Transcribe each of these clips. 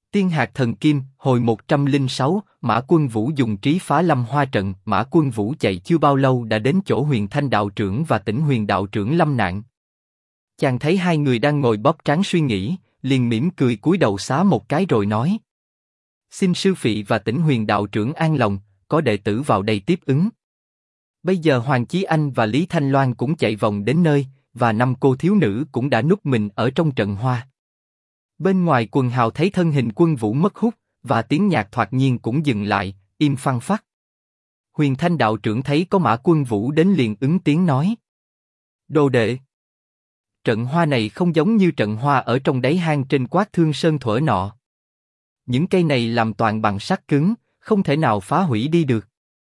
Tiên hạt thần kim, hồi 106, Mã Quân Vũ dùng trí phá Lâm Hoa trận. Mã Quân Vũ chạy chưa bao lâu đã đến chỗ Huyền Thanh đạo trưởng và Tĩnh Huyền đạo trưởng lâm nạn. Chàng thấy hai người đang ngồi bóp trán suy nghĩ, liền mỉm cười cúi đầu xá một cái rồi nói: xin sư phị và Tĩnh Huyền đạo trưởng an lòng, có đệ tử vào đây tiếp ứng. Bây giờ Hoàng Chí Anh và Lý Thanh Loan cũng chạy vòng đến nơi, và 5 cô thiếu nữ cũng đã núp mình ở trong trận hoa. Bên ngoài quần hào thấy thân hình Quân Vũ mất hút, và tiếng nhạc thoạt nhiên cũng dừng lại, im phăng phắc. Huyền Thanh đạo trưởng thấy có Mã Quân Vũ đến liền ứng tiếng nói: đồ đệ, trận hoa này không giống như trận hoa ở trong đáy hang trên Quát Thương Sơn thuở nọ. Những cây này làm toàn bằng sắt cứng, không thể nào phá hủy đi được.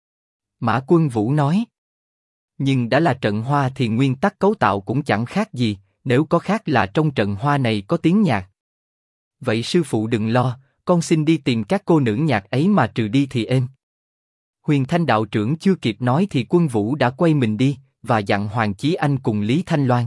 Mã Quân Vũ nói: nhưng đã là trận hoa thì nguyên tắc cấu tạo cũng chẳng khác gì, nếu có khác là trong trận hoa này có tiếng nhạc. Vậy sư phụ đừng lo, con xin đi tìm các cô nữ nhạc ấy mà trừ đi thì êm. Huyền Thanh đạo trưởng chưa kịp nói thì Quân Vũ đã quay mình đi, và dặn Hoàng Chí Anh cùng Lý Thanh Loan: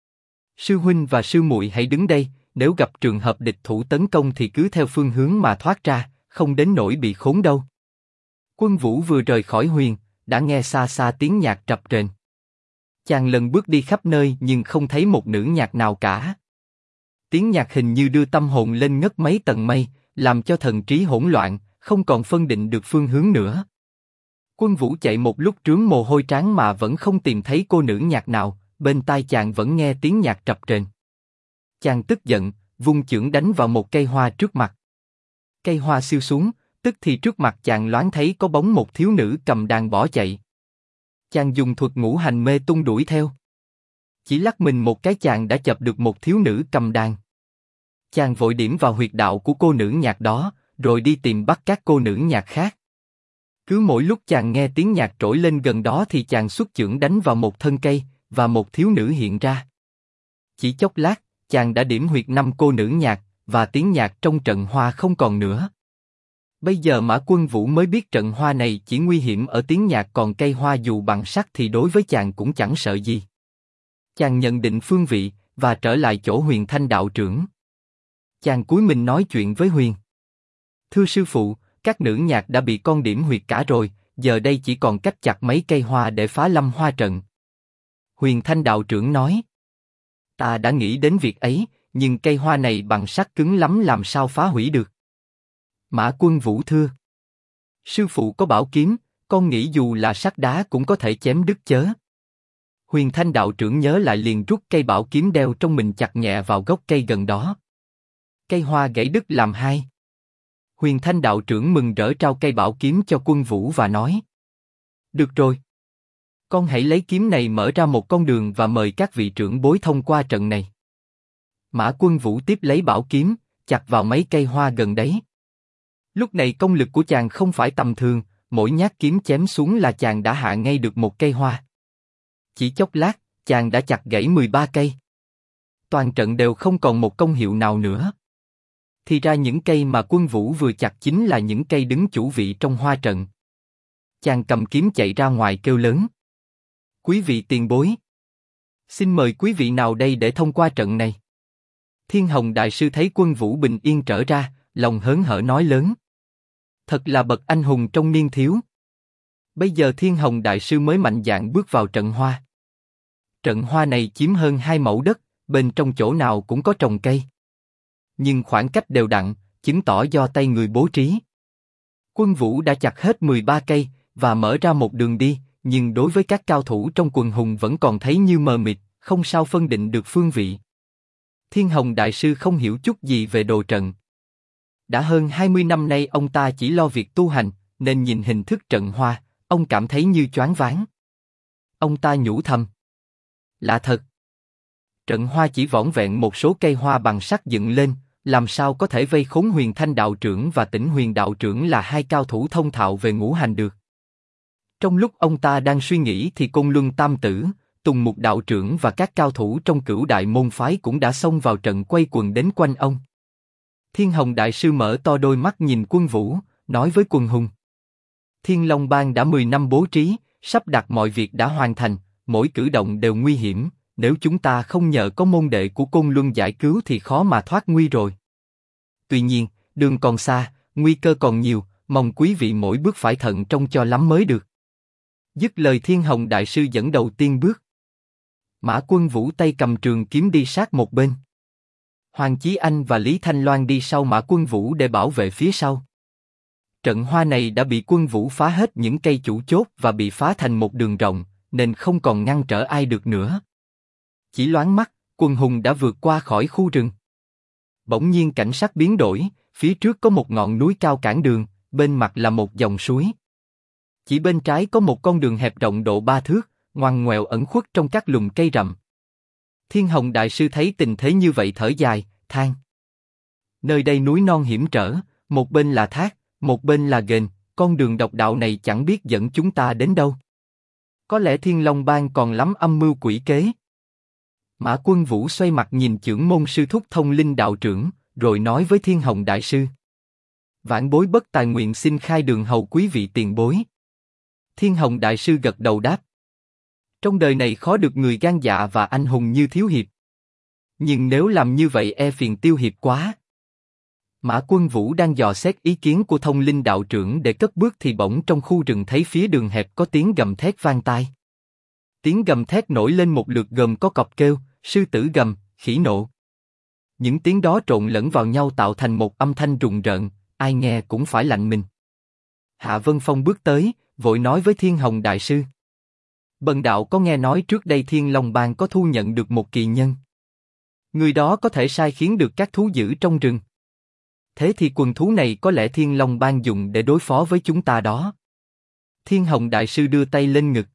sư huynh và sư muội hãy đứng đây, nếu gặp trường hợp địch thủ tấn công thì cứ theo phương hướng mà thoát ra, không đến nỗi bị khốn đâu. Quân Vũ vừa rời khỏi huyền, đã nghe xa xa tiếng nhạc trập trền. Chàng lần bước đi khắp nơi nhưng không thấy một nữ nhạc nào cả. Tiếng nhạc hình như đưa tâm hồn lên ngất mấy tầng mây, làm cho thần trí hỗn loạn, không còn phân định được phương hướng nữa. Quân Vũ chạy một lúc trướng mồ hôi trán mà vẫn không tìm thấy cô nữ nhạc nào, bên tai chàng vẫn nghe tiếng nhạc trập trền. Chàng tức giận, vung chưởng đánh vào một cây hoa trước mặt. Cây hoa xiêu xuống, tức thì trước mặt chàng loáng thấy có bóng một thiếu nữ cầm đàn bỏ chạy. Chàng dùng thuật ngũ hành mê tung đuổi theo. Chỉ lắc mình một cái chàng đã chập được một thiếu nữ cầm đàn. Chàng vội điểm vào huyệt đạo của cô nữ nhạc đó, rồi đi tìm bắt các cô nữ nhạc khác. Cứ mỗi lúc chàng nghe tiếng nhạc trỗi lên gần đó thì chàng xuất chưởng đánh vào một thân cây, và một thiếu nữ hiện ra. Chỉ chốc lát, chàng đã điểm huyệt 5 cô nữ nhạc, và tiếng nhạc trong trận hoa không còn nữa. Bây giờ Mã Quân Vũ mới biết trận hoa này chỉ nguy hiểm ở tiếng nhạc, còn cây hoa dù bằng sắt thì đối với chàng cũng chẳng sợ gì. Chàng nhận định phương vị, và trở lại chỗ Huyền Thanh đạo trưởng. Chàng cúi mình nói chuyện với Huyền. Thưa sư phụ, các nữ nhạc đã bị con điểm huyệt cả rồi, giờ đây chỉ còn cách chặt mấy cây hoa để phá Lâm Hoa trận. Huyền Thanh đạo trưởng nói: ta đã nghĩ đến việc ấy, nhưng cây hoa này bằng sắt cứng lắm làm sao phá hủy được. Mã Quân Vũ thưa: sư phụ có bảo kiếm, con nghĩ dù là sắt đá cũng có thể chém đứt chớ. Huyền Thanh đạo trưởng nhớ lại liền rút cây bảo kiếm đeo trong mình chặt nhẹ vào gốc cây gần đó. Cây hoa gãy đứt làm hai. Huyền Thanh đạo trưởng mừng rỡ trao cây bảo kiếm cho Quân Vũ và nói: được rồi, con hãy lấy kiếm này mở ra một con đường và mời các vị trưởng bối thông qua trận này. Mã Quân Vũ tiếp lấy bảo kiếm, chặt vào mấy cây hoa gần đấy. Lúc này công lực của chàng không phải tầm thường, mỗi nhát kiếm chém xuống là chàng đã hạ ngay được một cây hoa. Chỉ chốc lát, chàng đã chặt gãy 13 cây. Toàn trận đều không còn một công hiệu nào nữa. Thì ra những cây mà Quân Vũ vừa chặt chính là những cây đứng chủ vị trong hoa trận. Chàng cầm kiếm chạy ra ngoài kêu lớn: quý vị tiền bối, xin mời quý vị nào đây để thông qua trận này. Thiên Hồng đại sư thấy Quân Vũ bình yên trở ra, lòng hớn hở nói lớn: thật là bậc anh hùng trong niên thiếu. Bây giờ Thiên Hồng đại sư mới mạnh dạn bước vào trận hoa. Trận hoa này chiếm hơn 2 mẫu đất, bên trong chỗ nào cũng có trồng cây. Nhưng khoảng cách đều đặn, chứng tỏ do tay người bố trí. Quân Vũ đã chặt hết 13 cây, và mở ra một đường đi, nhưng đối với các cao thủ trong quần hùng vẫn còn thấy như mờ mịt, không sao phân định được phương vị. Thiên Hồng đại sư không hiểu chút gì về đồ trận. Đã hơn 20 năm nay ông ta chỉ lo việc tu hành, nên nhìn hình thức trận hoa, ông cảm thấy như choáng váng. Ông ta nhủ thầm: lạ thật. Trận hoa chỉ vỏn vẹn một số cây hoa bằng sắt dựng lên, làm sao có thể vây khốn Huyền Thanh đạo trưởng và Tĩnh Huyền đạo trưởng là hai cao thủ thông thạo về ngũ hành được. Trong lúc ông ta đang suy nghĩ thì Côn Luân Tam Tử, Tùng Mục đạo trưởng và các cao thủ trong Cửu Đại môn phái cũng đã xông vào trận quay quần đến quanh ông. Thiên Hồng đại sư mở to đôi mắt nhìn Quân Vũ, nói với quần hùng: Thiên Long Bang đã 10 năm bố trí, sắp đặt mọi việc đã hoàn thành, mỗi cử động đều nguy hiểm, nếu chúng ta không nhờ có môn đệ của Côn Luân giải cứu thì khó mà thoát nguy rồi. Tuy nhiên, đường còn xa, nguy cơ còn nhiều, mong quý vị mỗi bước phải thận trọng cho lắm mới được. Dứt lời Thiên Hồng Đại Sư dẫn đầu tiên bước. Mã Quân Vũ tay cầm trường kiếm đi sát một bên. Hoàng Chí Anh và Lý Thanh Loan đi sau Mã Quân Vũ để bảo vệ phía sau. Trận hoa này đã bị Quân Vũ phá hết những cây chủ chốt và bị phá thành một đường rộng, nên không còn ngăn trở ai được nữa. Chỉ loáng mắt, Quần Hùng đã vượt qua khỏi khu rừng. Bỗng nhiên cảnh sắc biến đổi, phía trước có một ngọn núi cao cản đường, bên mặt là một dòng suối. Chỉ bên trái có một con đường hẹp rộng độ 3 thước, ngoằn ngoèo ẩn khuất trong các lùm cây rậm. Thiên Hồng Đại Sư thấy tình thế như vậy thở dài, than: nơi đây núi non hiểm trở, một bên là thác, một bên là ghềnh, con đường độc đạo này chẳng biết dẫn chúng ta đến đâu. Có lẽ Thiên Long Bang còn lắm âm mưu quỷ kế. Mã Quân Vũ xoay mặt nhìn chưởng môn sư thúc Thông Linh đạo trưởng, rồi nói với Thiên Hồng Đại Sư: vãn bối bất tài nguyện xin khai đường hầu quý vị tiền bối. Thiên Hồng Đại Sư gật đầu đáp: trong đời này khó được người gan dạ và anh hùng như Thiếu Hiệp. Nhưng nếu làm như vậy e phiền Tiêu Hiệp quá. Mã Quân Vũ đang dò xét ý kiến của Thông Linh đạo trưởng để cất bước thì bỗng trong khu rừng thấy phía đường hẹp có tiếng gầm thét vang tai. Tiếng gầm thét nổi lên một lượt gồm có cọp kêu, sư tử gầm, khỉ nộ. Những tiếng đó trộn lẫn vào nhau tạo thành một âm thanh rùng rợn, ai nghe cũng phải lạnh mình. Hạ Vân Phong bước tới, vội nói với Thiên Hồng Đại Sư: bần đạo có nghe nói trước đây Thiên Long Bang có thu nhận được một kỳ nhân. Người đó có thể sai khiến được các thú dữ trong rừng. Thế thì quần thú này có lẽ Thiên Long Bang dùng để đối phó với chúng ta đó. Thiên Hồng Đại Sư đưa tay lên ngực.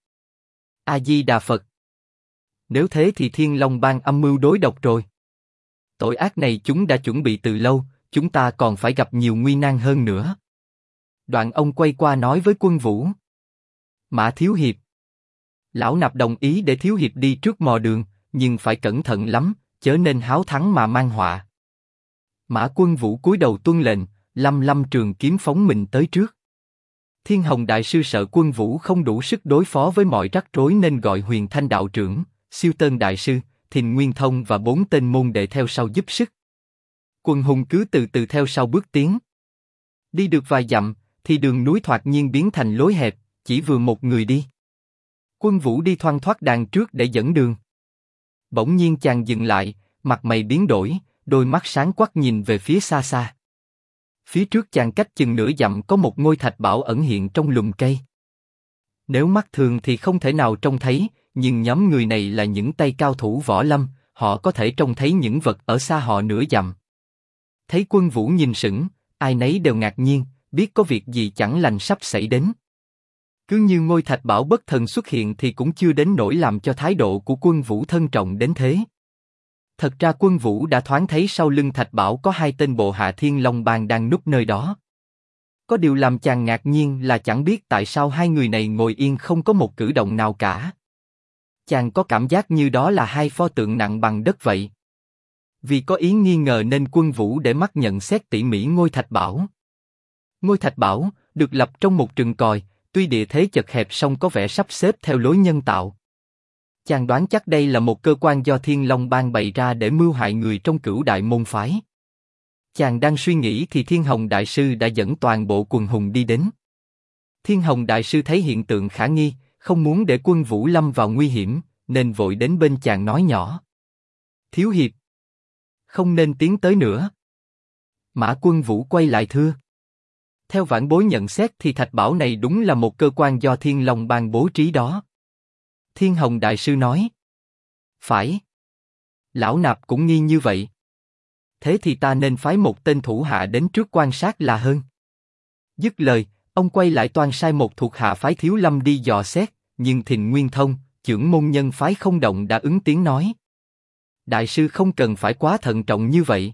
A Di Đà Phật. Nếu thế thì Thiên Long Bang âm mưu đối độc rồi. Tội ác này chúng đã chuẩn bị từ lâu, chúng ta còn phải gặp nhiều nguy nan hơn nữa. Đoạn ông quay qua nói với Quân Vũ: Mã Thiếu Hiệp, lão nạp đồng ý để Thiếu Hiệp đi trước mò đường, nhưng phải cẩn thận lắm, chớ nên háo thắng mà mang họa. Mã Quân Vũ cúi đầu tuân lệnh, lăm trường kiếm phóng mình tới trước. Thiên Hồng Đại Sư sợ Quân Vũ không đủ sức đối phó với mọi rắc rối nên gọi Huyền Thanh đạo trưởng, Siêu Tân Đại Sư, Thìn Nguyên Thông và 4 tên môn đệ theo sau giúp sức. Quần hùng cứ từ từ theo sau bước tiến. Đi được vài dặm, thì đường núi thoạt nhiên biến thành lối hẹp, chỉ vừa một người đi. Quân Vũ đi thoăn thoắt đằng trước để dẫn đường. Bỗng nhiên chàng dừng lại, mặt mày biến đổi, đôi mắt sáng quắc nhìn về phía xa xa. Phía trước chàng cách chừng nửa dặm có một ngôi thạch bảo ẩn hiện trong lùm cây. Nếu mắt thường thì không thể nào trông thấy, nhưng nhóm người này là những tay cao thủ võ lâm, họ có thể trông thấy những vật ở xa họ nửa dặm. Thấy Quân Vũ nhìn sững, ai nấy đều ngạc nhiên, biết có việc gì chẳng lành sắp xảy đến. Cứ như ngôi thạch bảo bất thần xuất hiện thì cũng chưa đến nỗi làm cho thái độ của Quân Vũ thân trọng đến thế. Thật ra Quân Vũ đã thoáng thấy sau lưng thạch bảo có 2 tên bộ hạ Thiên Long Bang đang núp nơi đó. Có điều làm chàng ngạc nhiên là chẳng biết tại sao 2 người này ngồi yên không có một cử động nào cả. Chàng có cảm giác như đó là 2 pho tượng nặng bằng đất vậy. Vì có ý nghi ngờ nên Quân Vũ để mắt nhận xét tỉ mỉ ngôi thạch bảo. Ngôi thạch bảo được lập trong một rừng còi, tuy địa thế chật hẹp song có vẻ sắp xếp theo lối nhân tạo. Chàng đoán chắc đây là một cơ quan do Thiên Long Bang bày ra để mưu hại người trong Cửu Đại môn phái. Chàng đang suy nghĩ thì Thiên Hồng Đại Sư đã dẫn toàn bộ quần hùng đi đến. Thiên Hồng Đại Sư thấy hiện tượng khả nghi, không muốn để Quân Vũ lâm vào nguy hiểm, nên vội đến bên chàng nói nhỏ: Thiếu Hiệp, không nên tiến tới nữa. Mã Quân Vũ quay lại thưa: Theo vãn bối nhận xét thì thạch bảo này đúng là một cơ quan do Thiên Long Bang bố trí đó. Thiên Hồng Đại Sư nói: Phải. Lão nạp cũng nghi như vậy. Thế thì ta nên phái một tên thủ hạ đến trước quan sát là hơn. Dứt lời, ông quay lại toan sai một thuộc hạ phái Thiếu Lâm đi dò xét, nhưng Thìn Nguyên Thông, trưởng môn nhân phái Không Động đã ứng tiếng nói: Đại sư không cần phải quá thận trọng như vậy.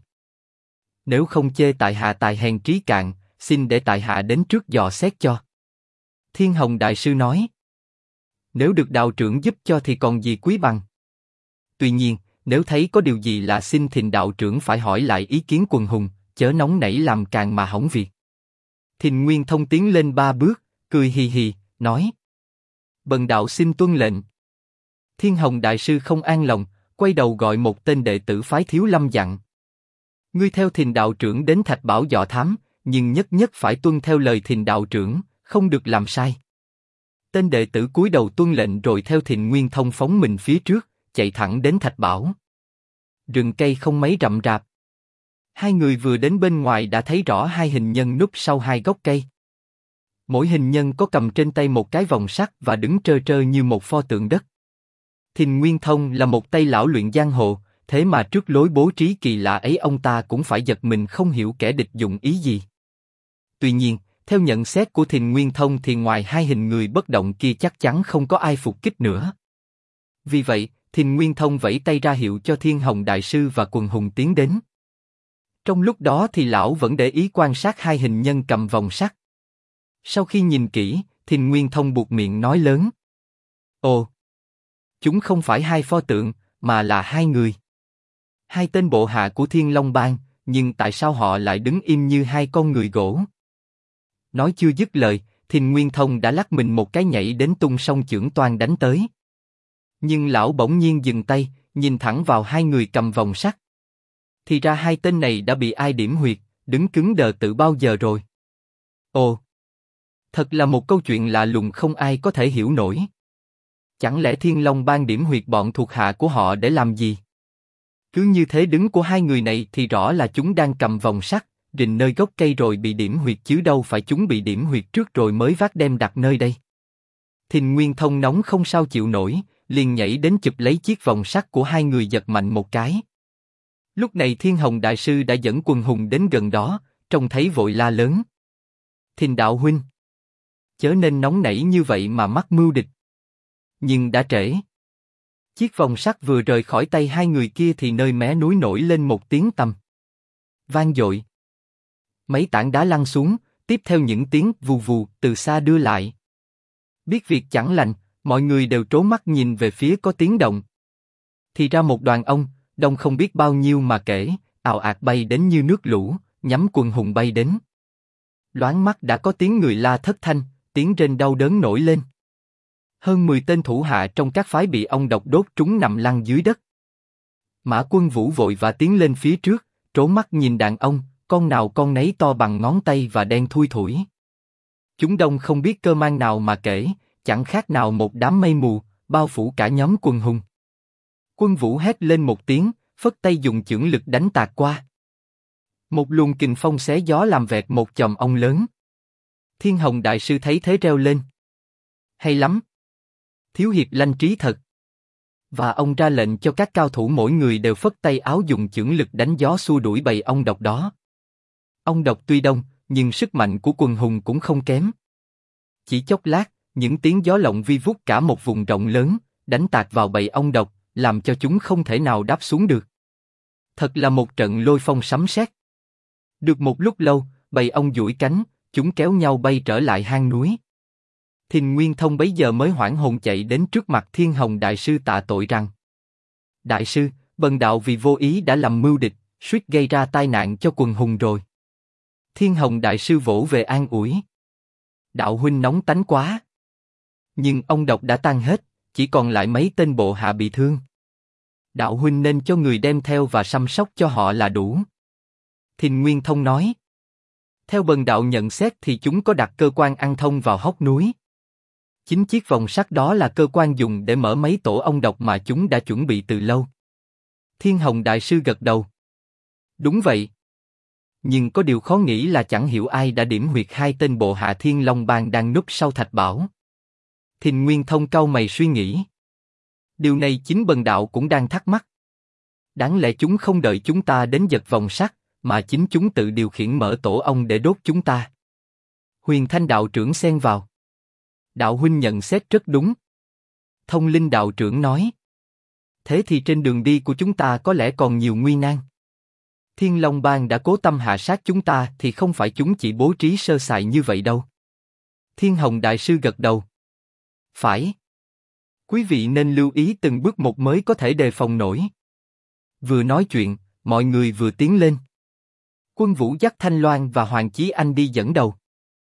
Nếu không chê tại hạ tài hèn trí cạn, xin để tại hạ đến trước dò xét cho. Thiên Hồng Đại Sư nói: Nếu được đạo trưởng giúp cho thì còn gì quý bằng. Tuy nhiên, nếu thấy có điều gì lạ xin Thìn đạo trưởng phải hỏi lại ý kiến quần hùng, chớ nóng nảy làm càng mà hỏng việc. Thìn Nguyên Thông tiến lên 3 bước, cười hì hì, nói: Bần đạo xin tuân lệnh. Thiên Hồng Đại Sư không an lòng, quay đầu gọi một tên đệ tử phái Thiếu Lâm dặn: Ngươi theo Thìn đạo trưởng đến Thạch Bảo dò thám, nhưng nhất nhất phải tuân theo lời Thìn đạo trưởng, không được làm sai. Tên đệ tử cúi đầu tuân lệnh rồi theo Thìn Nguyên Thông phóng mình phía trước, chạy thẳng đến Thạch Bảo. Rừng cây không mấy rậm rạp. Hai người vừa đến bên ngoài đã thấy rõ hai hình nhân núp sau hai gốc cây. Mỗi hình nhân có cầm trên tay một cái vòng sắt và đứng trơ trơ như một pho tượng đất. Thìn Nguyên Thông là một tay lão luyện giang hồ, thế mà trước lối bố trí kỳ lạ ấy ông ta cũng phải giật mình không hiểu kẻ địch dụng ý gì. Tuy nhiên, theo nhận xét của Thìn Nguyên Thông thì ngoài hai hình người bất động kia chắc chắn không có ai phục kích nữa. Vì vậy, Thìn Nguyên Thông vẫy tay ra hiệu cho Thiên Hồng Đại Sư và quần hùng tiến đến. Trong lúc đó thì lão vẫn để ý quan sát hai hình nhân cầm vòng sắt. Sau khi nhìn kỹ, Thìn Nguyên Thông buột miệng nói lớn. Ồ! Chúng không phải hai pho tượng, mà là hai người. Hai tên bộ hạ của Thiên Long Bang, nhưng tại sao họ lại đứng im như hai con người gỗ? Nói chưa dứt lời, Thìn Nguyên Thông đã lắc mình một cái nhảy đến tung song chưởng toan đánh tới. Nhưng lão bỗng nhiên dừng tay, nhìn thẳng vào hai người cầm vòng sắt. Thì ra hai tên này đã bị ai điểm huyệt, đứng cứng đờ từ bao giờ rồi. Ồ! Thật là một câu chuyện lạ lùng không ai có thể hiểu nổi. Chẳng lẽ Thiên Long Bang điểm huyệt bọn thuộc hạ của họ để làm gì? Cứ như thế đứng của hai người này thì rõ là chúng đang cầm vòng sắt, rình nơi gốc cây rồi bị điểm huyệt chứ đâu phải chúng bị điểm huyệt trước rồi mới vác đem đặt nơi đây. Thìn Nguyên Thông nóng không sao chịu nổi, liền nhảy đến chụp lấy chiếc vòng sắt của hai người giật mạnh một cái. Lúc này Thiên Hồng Đại Sư đã dẫn quần hùng đến gần đó, trông thấy vội la lớn. Thìn đạo huynh! Chớ nên nóng nảy như vậy mà mắc mưu địch. Nhưng đã trễ. Chiếc vòng sắt vừa rời khỏi tay hai người kia thì nơi mé núi nổi lên một tiếng tầm vang dội. Mấy tảng đá lăn xuống, tiếp theo những tiếng vù vù từ xa đưa lại. Biết việc chẳng lành, mọi người đều trố mắt nhìn về phía có tiếng động. Thì ra một đoàn ông, đông không biết bao nhiêu mà kể, ào ạt bay đến như nước lũ, nhắm quần hùng bay đến. Loáng mắt đã có tiếng người la thất thanh, tiếng rên đau đớn nổi lên. Hơn 10 tên thủ hạ trong các phái bị ông độc đốt trúng nằm lăn dưới đất. Mã Quân Vũ vội và tiến lên phía trước, trố mắt nhìn đàn ông, con nào con nấy to bằng ngón tay và đen thui thủi. Chúng đông không biết cơ man nào mà kể, chẳng khác nào một đám mây mù, bao phủ cả nhóm quần hùng. Quân Vũ hét lên một tiếng, phất tay dùng chưởng lực đánh tạt qua. Một luồng kình phong xé gió làm vẹt một chòm ong lớn. Thiên Hồng Đại Sư thấy thế reo lên. Hay lắm! Thiếu hiệp lanh trí thật. Và ông ra lệnh cho các cao thủ mỗi người đều phất tay áo dùng chưởng lực đánh gió xua đuổi bầy ong độc đó. Ong độc tuy đông, nhưng sức mạnh của quần hùng cũng không kém. Chỉ chốc lát, những tiếng gió lộng vi vút cả một vùng rộng lớn, đánh tạt vào bầy ong độc, làm cho chúng không thể nào đáp xuống được. Thật là một trận lôi phong sấm sét. Được một lúc lâu, bầy ong duỗi cánh, chúng kéo nhau bay trở lại hang núi. Thìn Nguyên Thông bấy giờ mới hoảng hồn chạy đến trước mặt Thiên Hồng Đại Sư tạ tội rằng: Đại sư, bần đạo vì vô ý đã làm mưu địch, suýt gây ra tai nạn cho quần hùng rồi. Thiên Hồng Đại Sư vỗ về an ủi: Đạo huynh nóng tánh quá. Nhưng ông độc đã tan hết, chỉ còn lại mấy tên bộ hạ bị thương. Đạo huynh nên cho người đem theo và chăm sóc cho họ là đủ. Thìn Nguyên Thông nói: Theo bần đạo nhận xét thì chúng có đặt cơ quan ăn thông vào hốc núi. Chính chiếc vòng sắt đó là cơ quan dùng để mở mấy tổ ong độc mà chúng đã chuẩn bị từ lâu. Thiên Hồng Đại Sư gật đầu. Đúng vậy. Nhưng có điều khó nghĩ là chẳng hiểu ai đã điểm huyệt hai tên bộ hạ Thiên Long Bang đang núp sau thạch bảo. Thìn Nguyên Thông cau mày suy nghĩ. Điều này chính bần đạo cũng đang thắc mắc. Đáng lẽ chúng không đợi chúng ta đến giật vòng sắt, mà chính chúng tự điều khiển mở tổ ong để đốt chúng ta. Huyền Thanh đạo trưởng xen vào. Đạo huynh nhận xét rất đúng. Thông Linh đạo trưởng nói. Thế thì trên đường đi của chúng ta có lẽ còn nhiều nguy nan. Thiên Long Bang đã cố tâm hạ sát chúng ta thì không phải chúng chỉ bố trí sơ sài như vậy đâu. Thiên Hồng Đại Sư gật đầu. Phải. Quý vị nên lưu ý từng bước một mới có thể đề phòng nổi. Vừa nói chuyện, mọi người vừa tiến lên. Quân Vũ dắt Thanh Loan và Hoàng Chí Anh đi dẫn đầu.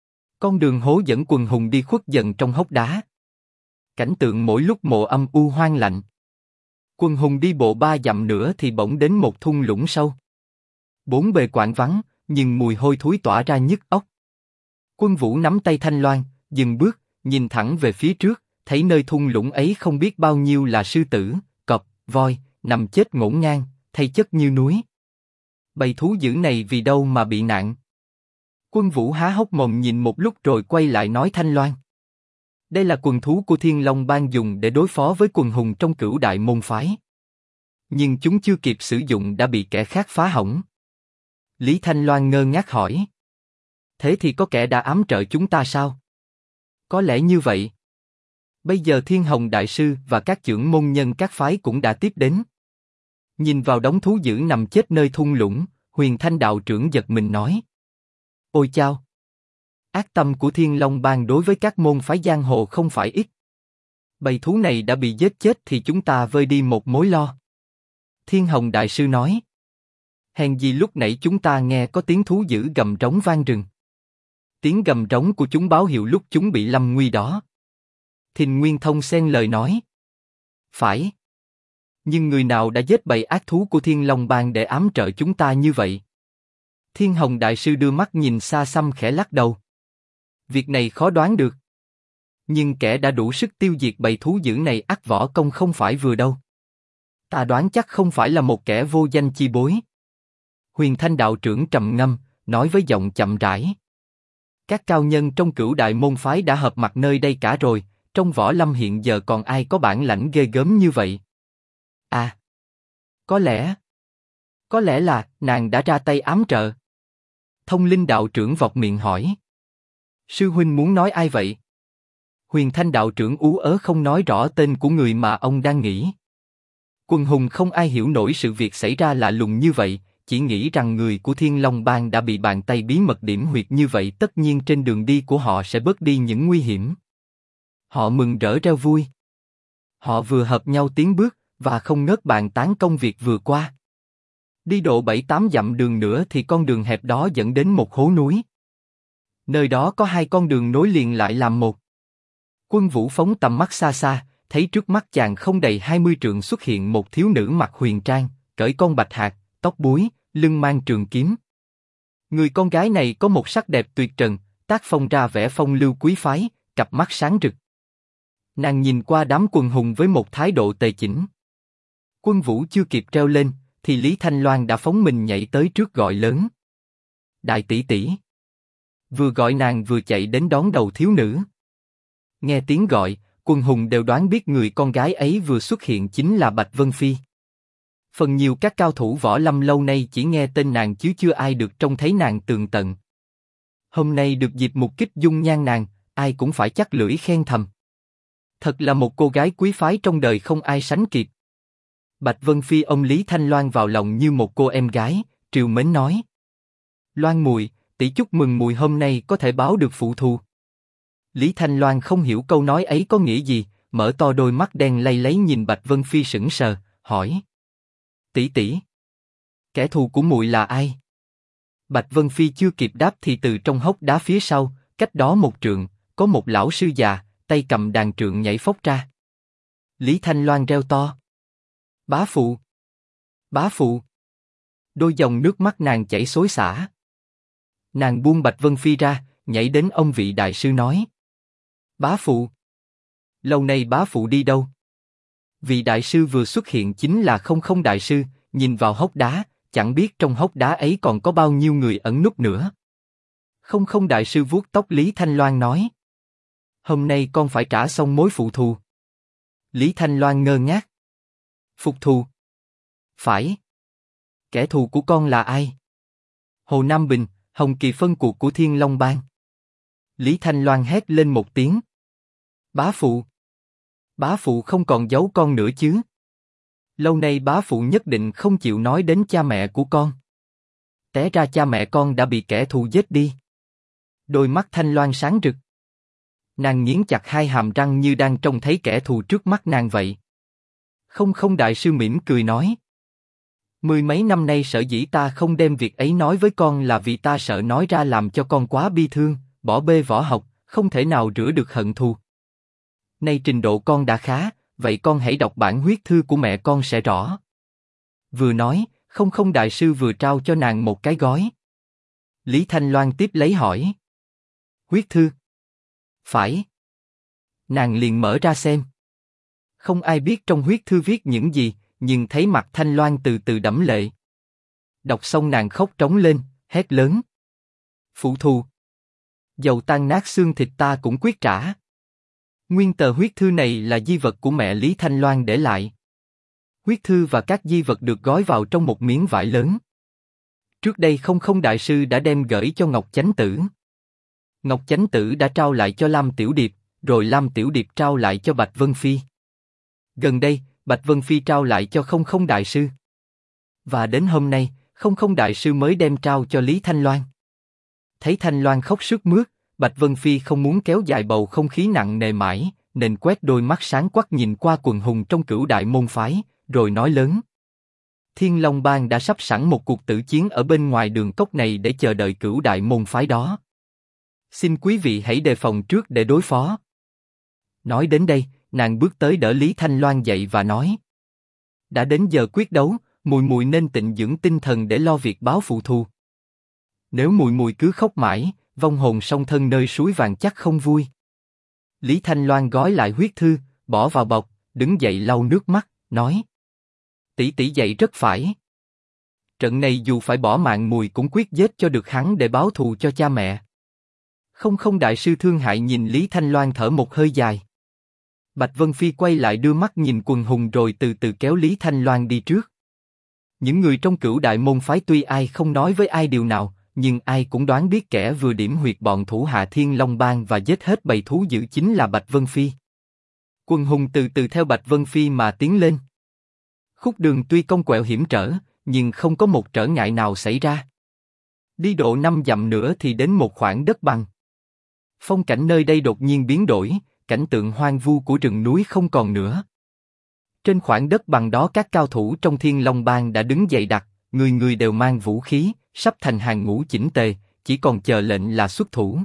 Con đường hố dẫn quần hùng đi khuất dần trong hốc đá. Cảnh tượng mỗi lúc mộ âm u hoang lạnh. Quần hùng đi bộ 3 dặm nữa thì bỗng đến một thung lũng sâu. Bốn bề quạnh vắng, nhưng mùi hôi thối tỏa ra nhức óc. Quân Vũ nắm tay Thanh Loan, dừng bước, nhìn thẳng về phía trước, thấy nơi thung lũng ấy không biết bao nhiêu là sư tử, cọp, voi, nằm chết ngổn ngang, thây chất như núi. Bầy thú dữ này vì đâu mà bị nạn? Quân Vũ há hốc mồm nhìn một lúc rồi quay lại nói Thanh Loan. Đây là quần thú của Thiên Long Bang dùng để đối phó với quần hùng trong Cửu Đại môn phái. Nhưng chúng chưa kịp sử dụng đã bị kẻ khác phá hỏng. Lý Thanh Loan ngơ ngác hỏi. Thế thì có kẻ đã ám trợ chúng ta sao? Có lẽ như vậy. Bây giờ Thiên Hồng Đại Sư và các trưởng môn nhân các phái cũng đã tiếp đến. Nhìn vào đống thú dữ nằm chết nơi thung lũng, Huyền Thanh đạo trưởng giật mình nói. Ôi chao! Ác tâm của Thiên Long Bang đối với các môn phái giang hồ không phải ít. Bầy thú này đã bị giết chết thì chúng ta vơi đi một mối lo. Thiên Hồng Đại Sư nói. Hèn gì lúc nãy chúng ta nghe có tiếng thú dữ gầm trống vang rừng. Tiếng gầm trống của chúng báo hiệu lúc chúng bị lâm nguy đó. Thìn Nguyên Thông xen lời nói. Phải. Nhưng người nào đã giết bầy ác thú của Thiên Long Bang để ám trợ chúng ta như vậy? Thiên Hồng Đại Sư đưa mắt nhìn xa xăm khẽ lắc đầu. Việc này khó đoán được. Nhưng kẻ đã đủ sức tiêu diệt bầy thú dữ này ắt võ công không phải vừa đâu. Ta đoán chắc không phải là một kẻ vô danh chi bối. Huyền Thanh đạo trưởng trầm ngâm, nói với giọng chậm rãi. Các cao nhân trong Cửu Đại môn phái đã hợp mặt nơi đây cả rồi, trong võ lâm hiện giờ còn ai có bản lãnh ghê gớm như vậy? À, có lẽ là nàng đã ra tay ám trợ. Thông Linh đạo trưởng vọt miệng hỏi. Sư huynh muốn nói ai vậy? Huyền Thanh đạo trưởng ú ớ không nói rõ tên của người mà ông đang nghĩ. Quần hùng không ai hiểu nổi sự việc xảy ra lạ lùng như vậy, chỉ nghĩ rằng người của Thiên Long Bang đã bị bàn tay bí mật điểm huyệt như vậy, tất nhiên trên đường đi của họ sẽ bớt đi những nguy hiểm. Họ mừng rỡ reo vui. Họ vừa hợp nhau tiến bước và không ngớt bàn tán công việc vừa qua. Đi độ 7-8 dặm đường nữa thì con đường hẹp đó dẫn đến một hố núi. Nơi đó có hai con đường nối liền lại làm một. Quân Vũ phóng tầm mắt xa xa, thấy trước mắt chàng không đầy 20 trượng xuất hiện một thiếu nữ mặc huyền trang, cởi con bạch hạc, tóc búi, lưng mang trường kiếm. Người con gái này có một sắc đẹp tuyệt trần, tác phong ra vẻ phong lưu quý phái, cặp mắt sáng rực. Nàng nhìn qua đám quần hùng với một thái độ tề chỉnh. Quân Vũ chưa kịp treo lên, thì Lý Thanh Loan đã phóng mình nhảy tới trước gọi lớn. Đại tỷ tỷ. Vừa gọi nàng vừa chạy đến đón đầu thiếu nữ. Nghe tiếng gọi, quần hùng đều đoán biết người con gái ấy vừa xuất hiện chính là Bạch Vân Phi. Phần nhiều các cao thủ võ lâm lâu nay chỉ nghe tên nàng chứ chưa ai được trông thấy nàng tường tận. Hôm nay được dịp mục kích dung nhan nàng, ai cũng phải chắc lưỡi khen thầm. Thật là một cô gái quý phái trong đời không ai sánh kịp. Bạch Vân Phi ôm Lý Thanh Loan vào lòng như một cô em gái, trìu mến nói. Loan mùi, tỷ chúc mừng mùi hôm nay có thể báo được phụ thù. Lý Thanh Loan không hiểu câu nói ấy có nghĩa gì, mở to đôi mắt đen lay lấy nhìn Bạch Vân Phi sững sờ, hỏi. Tỷ tỷ, kẻ thù của muội là ai? Bạch Vân Phi chưa kịp đáp thì từ trong hốc đá phía sau, cách đó một trượng, có một lão sư già, tay cầm đàn trượng nhảy phóc ra. Lý Thanh Loan reo to. Bá phụ! Bá phụ! Đôi dòng nước mắt nàng chảy xối xả. Nàng buông Bạch Vân Phi ra, nhảy đến ông vị đại sư nói. Bá phụ! Lâu nay bá phụ đi đâu? Vị đại sư vừa xuất hiện chính là Không Không đại sư, nhìn vào hốc đá, chẳng biết trong hốc đá ấy còn có bao nhiêu người ẩn núp nữa. Không Không đại sư vuốt tóc Lý Thanh Loan nói. Hôm nay con phải trả xong mối phụ thù. Lý Thanh Loan ngơ ngác. Phục thù? Phải. Kẻ thù của con là ai? Hồ Nam Bình, Hồng Kỳ phân cuộc của Thiên Long Bang. Lý Thanh Loan hét lên một tiếng. Bá phụ! Bá phụ không còn giấu con nữa chứ? Lâu nay bá phụ nhất định không chịu nói đến cha mẹ của con. Té ra cha mẹ con đã bị kẻ thù giết đi. Đôi mắt Thanh Loan sáng rực. Nàng nghiến chặt hai hàm răng như đang trông thấy kẻ thù trước mắt nàng vậy. Không Không đại sư mỉm cười nói. Mười mấy năm nay sở dĩ ta không đem việc ấy nói với con là vì ta sợ nói ra làm cho con quá bi thương, bỏ bê võ học, không thể nào rửa được hận thù. Nay trình độ con đã khá, vậy con hãy đọc bản huyết thư của mẹ con sẽ rõ. Vừa nói, Không không đại sư vừa trao cho nàng một cái gói. Lý Thanh Loan tiếp lấy hỏi. Huyết thư. Phải. Nàng liền mở ra xem. Không ai biết trong huyết thư viết những gì, nhưng thấy mặt Thanh Loan từ từ đẫm lệ. Đọc xong nàng khóc trống lên, hét lớn. Phụ thù. Dầu tan nát xương thịt ta cũng quyết trả. Nguyên tờ huyết thư này là di vật của mẹ Lý Thanh Loan để lại. Huyết thư và các di vật được gói vào trong một miếng vải lớn. Trước đây không không đại sư đã đem gửi cho Ngọc Chánh Tử. Ngọc Chánh Tử đã trao lại cho Lam Tiểu Điệp, rồi Lam Tiểu Điệp trao lại cho Bạch Vân Phi. Gần đây, Bạch Vân Phi trao lại cho không không đại sư. Và đến hôm nay, không không đại sư mới đem trao cho Lý Thanh Loan. Thấy Thanh Loan khóc sướt mướt, Bạch Vân Phi không muốn kéo dài bầu không khí nặng nề mãi, nên quét đôi mắt sáng quắc nhìn qua quần hùng trong Cửu Đại môn phái, rồi nói lớn. Thiên Long Bang đã sắp sẵn một cuộc tử chiến ở bên ngoài đường cốc này để chờ đợi Cửu Đại môn phái đó. Xin quý vị hãy đề phòng trước để đối phó. Nói đến đây, nàng bước tới đỡ Lý Thanh Loan dậy và nói. Đã đến giờ quyết đấu, mùi mùi nên tịnh dưỡng tinh thần để lo việc báo phụ thù. Nếu mùi mùi cứ khóc mãi, vong hồn song thân nơi suối vàng chắc không vui. Lý Thanh Loan gói lại huyết thư, bỏ vào bọc, đứng dậy lau nước mắt, nói. Tỷ tỷ dạy rất phải. Trận này dù phải bỏ mạng mùi cũng quyết giết cho được hắn để báo thù cho cha mẹ. Không không đại sư thương hại nhìn Lý Thanh Loan thở một hơi dài. Bạch Vân Phi quay lại đưa mắt nhìn quần hùng rồi từ từ kéo Lý Thanh Loan đi trước. Những người trong Cửu Đại môn phái tuy ai không nói với ai điều nào, nhưng ai cũng đoán biết kẻ vừa điểm huyệt bọn thủ hạ Thiên Long Bang và giết hết bầy thú dữ chính là Bạch Vân Phi. Quần hùng từ từ theo Bạch Vân Phi mà tiến lên. Khúc đường tuy cong quẹo hiểm trở, nhưng không có một trở ngại nào xảy ra. Đi độ 5 dặm nữa thì đến một khoảng đất bằng. Phong cảnh nơi đây đột nhiên biến đổi, cảnh tượng hoang vu của rừng núi không còn nữa. Trên khoảng đất bằng đó các cao thủ trong Thiên Long Bang đã đứng dậy đặt, người người đều mang vũ khí, sắp thành hàng ngũ chỉnh tề, chỉ còn chờ lệnh là xuất thủ.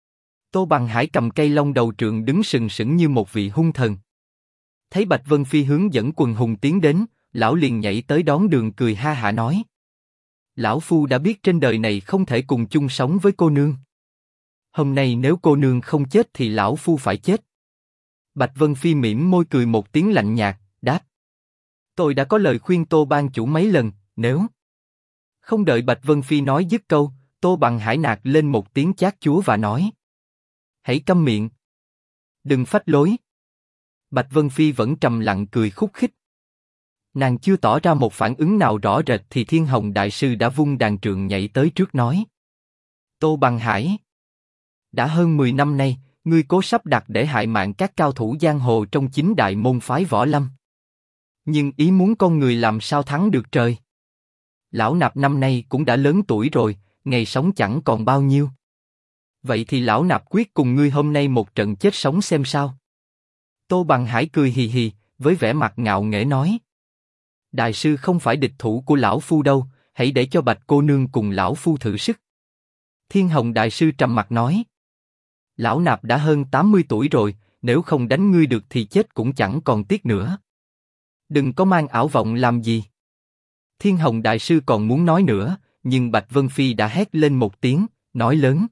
Tô Bằng Hải cầm cây long đầu trượng đứng sừng sững như một vị hung thần. Thấy Bạch Vân Phi hướng dẫn quần hùng tiến đến, lão liền nhảy tới đón đường cười ha hả nói. Lão Phu đã biết trên đời này không thể cùng chung sống với cô nương. Hôm nay nếu cô nương không chết thì lão Phu phải chết. Bạch Vân Phi mỉm môi cười một tiếng lạnh nhạt, đáp. Tôi đã có lời khuyên Tô Ban chủ mấy lần, nếu... Không đợi Bạch Vân Phi nói dứt câu, Tô Bằng Hải nạt lên một tiếng chát chúa và nói. Hãy câm miệng. Đừng phách lối. Bạch Vân Phi vẫn trầm lặng cười khúc khích. Nàng chưa tỏ ra một phản ứng nào rõ rệt thì Thiên Hồng Đại Sư đã vung đàn trượng nhảy tới trước nói. Tô Bằng Hải. Đã hơn 10 năm nay, ngươi cố sắp đặt để hại mạng các cao thủ giang hồ trong 9 đại môn phái võ lâm. Nhưng ý muốn con người làm sao thắng được trời. Lão Nạp năm nay cũng đã lớn tuổi rồi, ngày sống chẳng còn bao nhiêu. Vậy thì lão Nạp quyết cùng ngươi hôm nay một trận chết sống xem sao. Tô Bằng Hải cười hì hì, với vẻ mặt ngạo nghễ nói. Đại sư không phải địch thủ của lão Phu đâu, hãy để cho Bạch cô nương cùng lão Phu thử sức. Thiên Hồng Đại Sư trầm mặt nói. Lão Nạp đã hơn 80 tuổi rồi, nếu không đánh ngươi được thì chết cũng chẳng còn tiếc nữa. Đừng có mang ảo vọng làm gì. Thiên Hồng Đại Sư còn muốn nói nữa, nhưng Bạch Vân Phi đã hét lên một tiếng, nói lớn.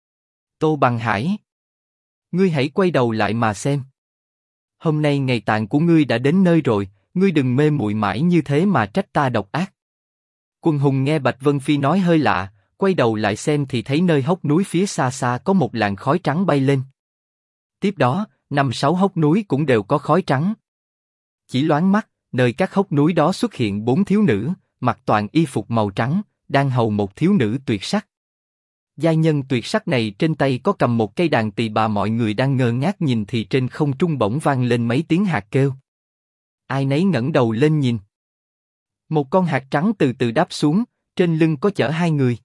Tô Bằng Hải. Ngươi hãy quay đầu lại mà xem. Hôm nay ngày tàn của ngươi đã đến nơi rồi, ngươi đừng mê muội mãi như thế mà trách ta độc ác. Quần hùng nghe Bạch Vân Phi nói hơi lạ, quay đầu lại xem thì thấy nơi hốc núi phía xa xa có một làn khói trắng bay lên. Tiếp đó, 5-6 hốc núi cũng đều có khói trắng. Chỉ loáng mắt, nơi các hốc núi đó xuất hiện 4 thiếu nữ, mặc toàn y phục màu trắng, đang hầu một thiếu nữ tuyệt sắc. Giai nhân tuyệt sắc này trên tay có cầm một cây đàn tỳ bà, mọi người đang ngơ ngác nhìn thì trên không trung bỗng vang lên mấy tiếng hạt kêu. Ai nấy ngẩng đầu lên nhìn. Một con hạt trắng từ từ đáp xuống, trên lưng có chở 2 người.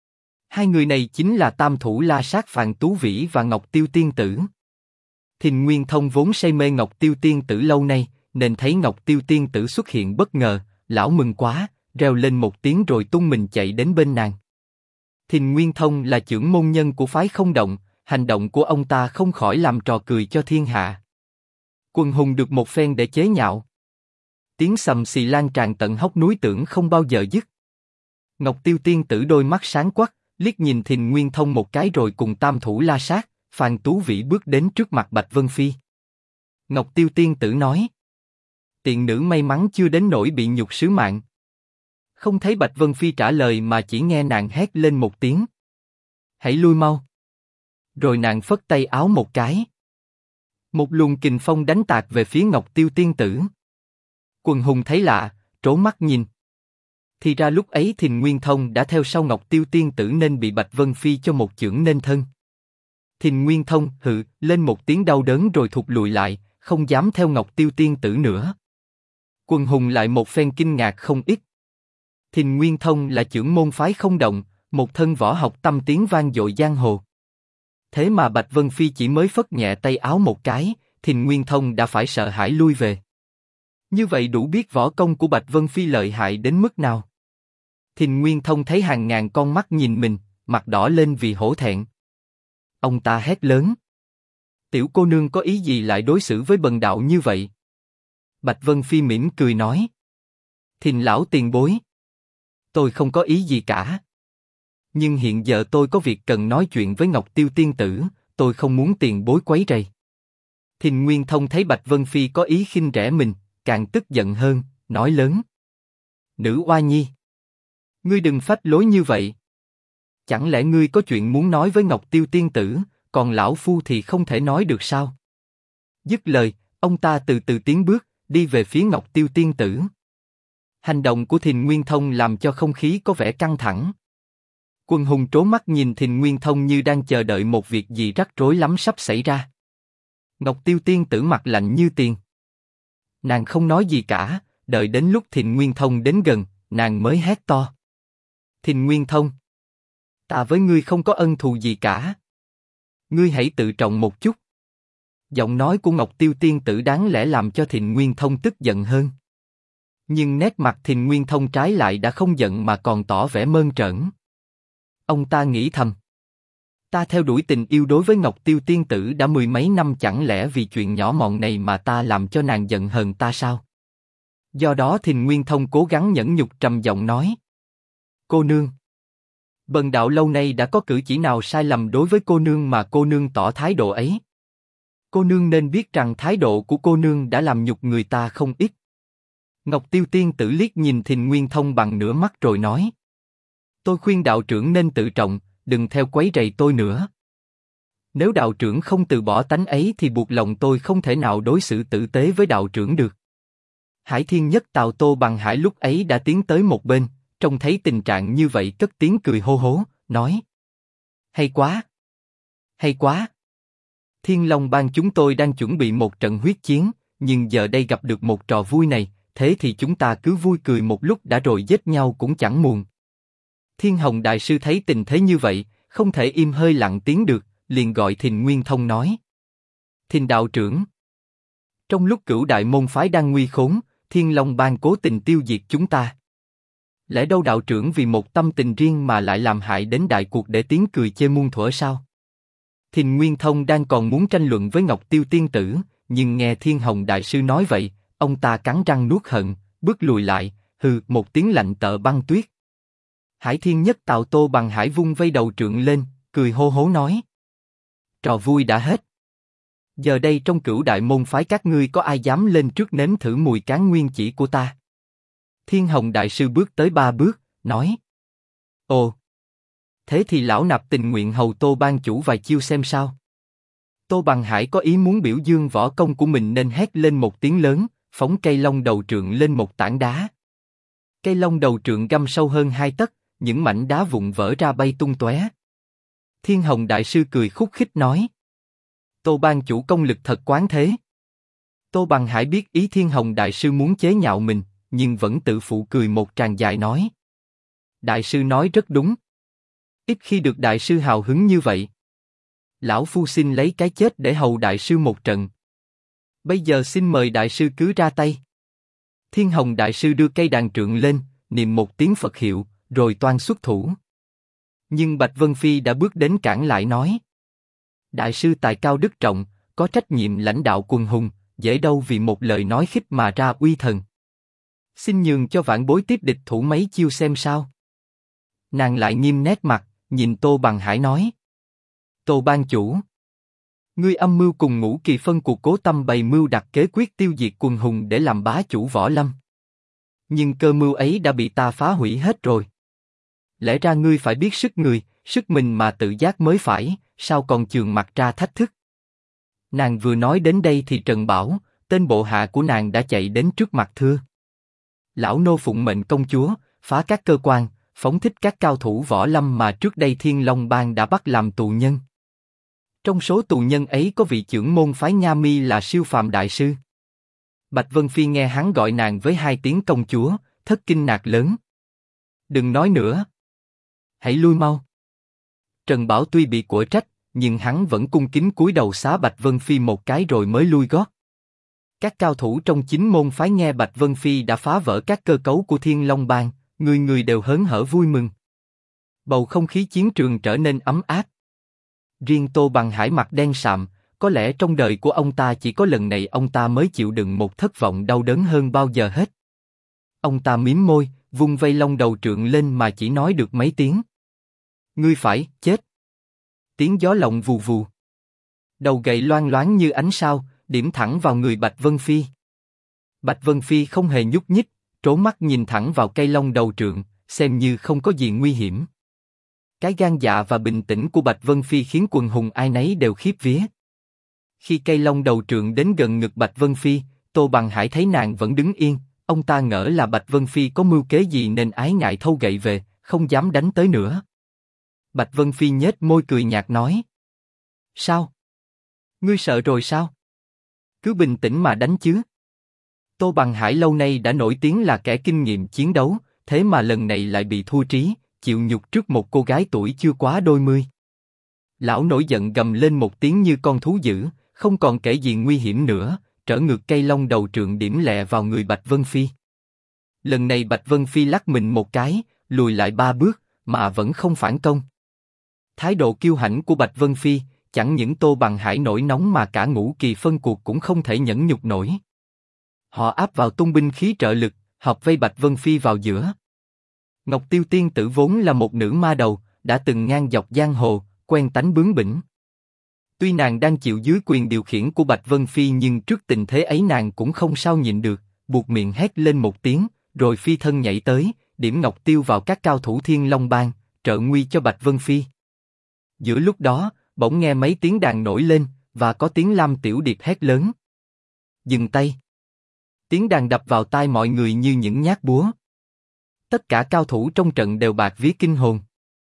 2 người này chính là Tam Thủ La Sát Phàn Tú Vĩ và Ngọc Tiêu Tiên Tử. Thìn Nguyên Thông vốn say mê Ngọc Tiêu Tiên Tử lâu nay, nên thấy Ngọc Tiêu Tiên Tử xuất hiện bất ngờ, lão mừng quá, reo lên một tiếng rồi tung mình chạy đến bên nàng. Thìn Nguyên Thông là trưởng môn nhân của phái Không Động, hành động của ông ta không khỏi làm trò cười cho thiên hạ. Quần hùng được một phen để chế nhạo. Tiếng sầm xì lan tràn tận hốc núi tưởng không bao giờ dứt. Ngọc Tiêu Tiên Tử đôi mắt sáng quắc, liếc nhìn Thìn Nguyên Thông một cái rồi cùng tam thủ la sát. Phan Tú Vĩ bước đến trước mặt Bạch Vân Phi. Ngọc Tiêu Tiên Tử nói: tiện nữ may mắn chưa đến nỗi bị nhục sứ mạng. Không thấy Bạch Vân Phi trả lời mà chỉ nghe nàng hét lên một tiếng: hãy lui mau. Rồi nàng phất tay áo một cái. Một luồng kình phong đánh tạt về phía Ngọc Tiêu Tiên Tử. Quần hùng thấy lạ, trố mắt nhìn. Thì ra lúc ấy Thìn Nguyên Thông đã theo sau Ngọc Tiêu Tiên Tử nên bị Bạch Vân Phi cho một chưởng nên thân. Thìn Nguyên Thông hừ lên một tiếng đau đớn rồi thụt lùi lại, không dám theo Ngọc Tiêu Tiên Tử nữa. Quần hùng lại một phen kinh ngạc không ít. Thìn Nguyên Thông là chưởng môn phái không động, một thân võ học tâm tiếng vang dội giang hồ. Thế mà Bạch Vân Phi chỉ mới phất nhẹ tay áo một cái, Thìn Nguyên Thông đã phải sợ hãi lui về. Như vậy đủ biết võ công của Bạch Vân Phi lợi hại đến mức nào. Thìn Nguyên Thông thấy hàng ngàn con mắt nhìn mình, mặt đỏ lên vì hổ thẹn. Ông ta hét lớn: tiểu cô nương có ý gì lại đối xử với bần đạo như vậy? Bạch Vân Phi mỉm cười nói: Thìn lão tiền bối, tôi không có ý gì cả. Nhưng hiện giờ tôi có việc cần nói chuyện với Ngọc Tiêu Tiên Tử, tôi không muốn tiền bối quấy rầy. Thìn Nguyên Thông thấy Bạch Vân Phi có ý khinh rẻ mình, càng tức giận hơn, nói lớn: nữ oa nhi, ngươi đừng phách lối như vậy. Chẳng lẽ ngươi có chuyện muốn nói với Ngọc Tiêu Tiên Tử, còn lão phu thì không thể nói được sao? Dứt lời, ông ta từ từ tiến bước, đi về phía Ngọc Tiêu Tiên Tử. Hành động của Thìn Nguyên Thông làm cho không khí có vẻ căng thẳng. Quần hùng trố mắt nhìn Thìn Nguyên Thông như đang chờ đợi một việc gì rắc rối lắm sắp xảy ra. Ngọc Tiêu Tiên Tử mặt lạnh như tiền. Nàng không nói gì cả, đợi đến lúc Thìn Nguyên Thông đến gần, nàng mới hét to: Thìn Nguyên Thông, ta với ngươi không có ân thù gì cả. Ngươi hãy tự trọng một chút. Giọng nói của Ngọc Tiêu Tiên Tử đáng lẽ làm cho Thìn Nguyên Thông tức giận hơn. Nhưng nét mặt Thìn Nguyên Thông trái lại đã không giận mà còn tỏ vẻ mơn trởn. Ông ta nghĩ thầm: ta theo đuổi tình yêu đối với Ngọc Tiêu Tiên Tử đã mười mấy năm, chẳng lẽ vì chuyện nhỏ mọn này mà ta làm cho nàng giận hờn ta sao? Do đó Thìn Nguyên Thông cố gắng nhẫn nhục trầm giọng nói: cô nương, bần đạo lâu nay đã có cử chỉ nào sai lầm đối với cô nương mà cô nương tỏ thái độ ấy? Cô nương nên biết rằng thái độ của cô nương đã làm nhục người ta không ít. Ngọc Tiêu Tiên Tử liếc nhìn Thìn Nguyên Thông bằng nửa mắt rồi nói: tôi khuyên đạo trưởng nên tự trọng, đừng theo quấy rầy tôi nữa. Nếu đạo trưởng không từ bỏ tánh ấy thì buộc lòng tôi không thể nào đối xử tử tế với đạo trưởng được. Hải Thiên Nhất Tào Tô Bằng Hải lúc ấy đã tiến tới một bên, trông thấy tình trạng như vậy cất tiếng cười hô hố, nói: hay quá! Hay quá! Thiên Long Bang chúng tôi đang chuẩn bị một trận huyết chiến, nhưng giờ đây gặp được một trò vui này, thế thì chúng ta cứ vui cười một lúc đã rồi giết nhau cũng chẳng muộn. Thiên Hồng Đại Sư thấy tình thế như vậy, không thể im hơi lặng tiếng được, liền gọi Thìn Nguyên Thông nói: Thìn đạo trưởng, trong lúc Cửu Đại môn phái đang nguy khốn, Thiên Long Bang cố tình tiêu diệt chúng ta. Lẽ đâu đạo trưởng vì một tâm tình riêng mà lại làm hại đến đại cuộc để tiếng cười chê muôn thuở sao? Thìn Nguyên Thông đang còn muốn tranh luận với Ngọc Tiêu Tiên Tử, nhưng nghe Thiên Hồng Đại Sư nói vậy, ông ta cắn răng nuốt hận, bước lùi lại, hừ một tiếng lạnh tợ băng tuyết. Hải Thiên Nhất Tào Tô Bằng Hải vung vây đầu trượng lên, cười hô hố nói: trò vui đã hết. Giờ đây trong Cửu Đại môn phái các ngươi có ai dám lên trước nếm thử mùi cán nguyên chỉ của ta? Thiên Hồng Đại Sư bước tới 3 bước, nói: ồ, thế thì lão nạp tình nguyện hầu Tô Ban chủ vài chiêu xem sao. Tô Bằng Hải có ý muốn biểu dương võ công của mình nên hét lên một tiếng lớn, phóng cây long đầu trượng lên một tảng đá. Cây long đầu trượng găm sâu hơn 2 tấc, những mảnh đá vụn vỡ ra bay tung tóe. Thiên Hồng Đại Sư cười khúc khích nói: Tô Ban chủ công lực thật quán thế. Tô Bằng Hải biết ý Thiên Hồng Đại Sư muốn chế nhạo mình, nhưng vẫn tự phụ cười một tràng dài nói: Đại sư nói rất đúng. Ít khi được Đại sư hào hứng như vậy. Lão phu xin lấy cái chết để hầu Đại sư một trận. Bây giờ xin mời Đại sư cứ ra tay. Thiên Hồng Đại Sư đưa cây đàn trượng lên, niệm một tiếng Phật hiệu, rồi toan xuất thủ. Nhưng Bạch Vân Phi đã bước đến cản lại nói: Đại sư tài cao đức trọng, có trách nhiệm lãnh đạo quần hùng, dễ đâu vì một lời nói khích mà ra uy thần. Xin nhường cho vãn bối tiếp địch thủ mấy chiêu xem sao. Nàng lại nghiêm nét mặt, nhìn Tô Bằng Hải nói. Tô ban chủ, ngươi âm mưu cùng Ngũ Kỳ phân cuộc cố tâm bày mưu đặt kế quyết tiêu diệt quần hùng để làm bá chủ võ lâm. Nhưng cơ mưu ấy đã bị ta phá hủy hết rồi. Lẽ ra ngươi phải biết sức người, sức mình mà tự giác mới phải, sao còn chườm mặt ra thách thức? Nàng vừa nói đến đây thì Trần Bảo, tên bộ hạ của nàng đã chạy đến trước mặt thưa. Lão nô phụng mệnh công chúa, phá các cơ quan, phóng thích các cao thủ võ lâm mà trước đây Thiên Long Bang đã bắt làm tù nhân. Trong số tù nhân ấy có vị trưởng môn phái Nha Mi là Siêu Phàm đại sư. Bạch Vân Phi nghe hắn gọi nàng với 2 tiếng công chúa, thất kinh ngạc lớn. Đừng nói nữa. Hãy lui mau. Trần Bảo tuy bị quở trách, nhưng hắn vẫn cung kính cúi đầu xá Bạch Vân Phi một cái rồi mới lui gót. Các cao thủ trong chính môn phái nghe Bạch Vân Phi đã phá vỡ các cơ cấu của Thiên Long Bang, người người đều hớn hở vui mừng. Bầu không khí chiến trường trở nên ấm áp. Riêng Tô Bằng Hải mặt đen sạm, có lẽ trong đời của ông ta chỉ có lần này ông ta mới chịu đựng một thất vọng đau đớn hơn bao giờ hết. Ông ta mím môi, vung vây long đầu trượng lên mà chỉ nói được mấy tiếng. Ngươi phải chết. Tiếng gió lộng vù vù. Đầu gậy loang loáng như ánh sao, điểm thẳng vào người Bạch Vân Phi. Bạch Vân Phi không hề nhúc nhích, trố mắt nhìn thẳng vào cây long đầu trượng, xem như không có gì nguy hiểm. Cái gan dạ và bình tĩnh của Bạch Vân Phi khiến quần hùng ai nấy đều khiếp vía. Khi cây long đầu trượng đến gần ngực Bạch Vân Phi, Tô Bằng Hải thấy nàng vẫn đứng yên, ông ta ngỡ là Bạch Vân Phi có mưu kế gì nên ái ngại thâu gậy về, không dám đánh tới nữa. Bạch Vân Phi nhếch môi cười nhạt nói. Sao? Ngươi sợ rồi sao? Cứ bình tĩnh mà đánh chứ. Tô Bằng Hải lâu nay đã nổi tiếng là kẻ kinh nghiệm chiến đấu, thế mà lần này lại bị thua trí, chịu nhục trước một cô gái tuổi chưa quá đôi mươi. Lão nổi giận gầm lên một tiếng như con thú dữ, không còn kể gì nguy hiểm nữa, trở ngược cây long đầu trượng điểm lẹ vào người Bạch Vân Phi. Lần này Bạch Vân Phi lắc mình một cái, lùi lại 3 bước, mà vẫn không phản công. Thái độ kiêu hãnh của Bạch Vân Phi, chẳng những Tô Bằng Hải nổi nóng mà cả Ngũ Kỳ phân cuộc cũng không thể nhẫn nhục nổi. Họ áp vào tung binh khí trợ lực, hợp vây Bạch Vân Phi vào giữa. Ngọc Tiêu Tiên Tử vốn là một nữ ma đầu, đã từng ngang dọc giang hồ, quen tánh bướng bỉnh. Tuy nàng đang chịu dưới quyền điều khiển của Bạch Vân Phi nhưng trước tình thế ấy nàng cũng không sao nhịn được, buộc miệng hét lên một tiếng, rồi phi thân nhảy tới, điểm Ngọc Tiêu vào các cao thủ Thiên Long Bang, trợ nguy cho Bạch Vân Phi. Giữa lúc đó, bỗng nghe mấy tiếng đàn nổi lên, và có tiếng Lam Tiểu Điệp hét lớn. Dừng tay! Tiếng đàn đập vào tai mọi người như những nhát búa. Tất cả cao thủ trong trận đều bạt vía kinh hồn.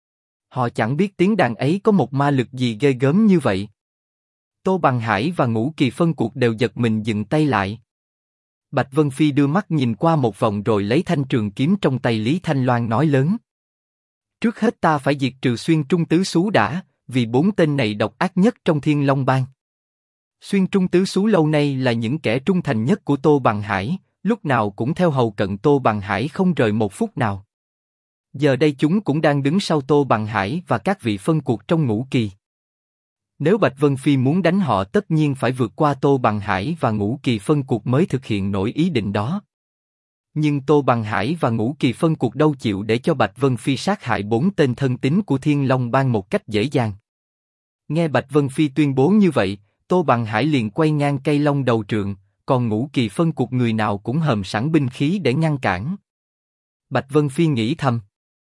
Họ chẳng biết tiếng đàn ấy có một ma lực gì ghê gớm như vậy. Tô Bằng Hải và Ngũ Kỳ phân cuộc đều giật mình dừng tay lại. Bạch Vân Phi đưa mắt nhìn qua một vòng rồi lấy thanh trường kiếm trong tay Lý Thanh Loan nói lớn. Trước hết ta phải diệt trừ Xuyên Trung Tứ Xú đã, vì 4 tên này độc ác nhất trong Thiên Long Bang. Xuyên Trung Tứ Xú lâu nay là những kẻ trung thành nhất của Tô Bằng Hải, lúc nào cũng theo hầu cận Tô Bằng Hải không rời một phút nào. Giờ đây chúng cũng đang đứng sau Tô Bằng Hải và các vị phân cuộc trong Ngũ Kỳ. Nếu Bạch Vân Phi muốn đánh họ tất nhiên phải vượt qua Tô Bằng Hải và Ngũ Kỳ phân cuộc mới thực hiện nổi ý định đó. Nhưng Tô Bằng Hải và Ngũ Kỳ phân cuộc đâu chịu để cho Bạch Vân Phi sát hại 4 tên thân tín của Thiên Long Bang một cách dễ dàng. Nghe Bạch Vân Phi tuyên bố như vậy, Tô Bằng Hải liền quay ngang cây long đầu trượng, còn Ngũ Kỳ phân cuộc người nào cũng hầm sẵn binh khí để ngăn cản. Bạch Vân Phi nghĩ thầm.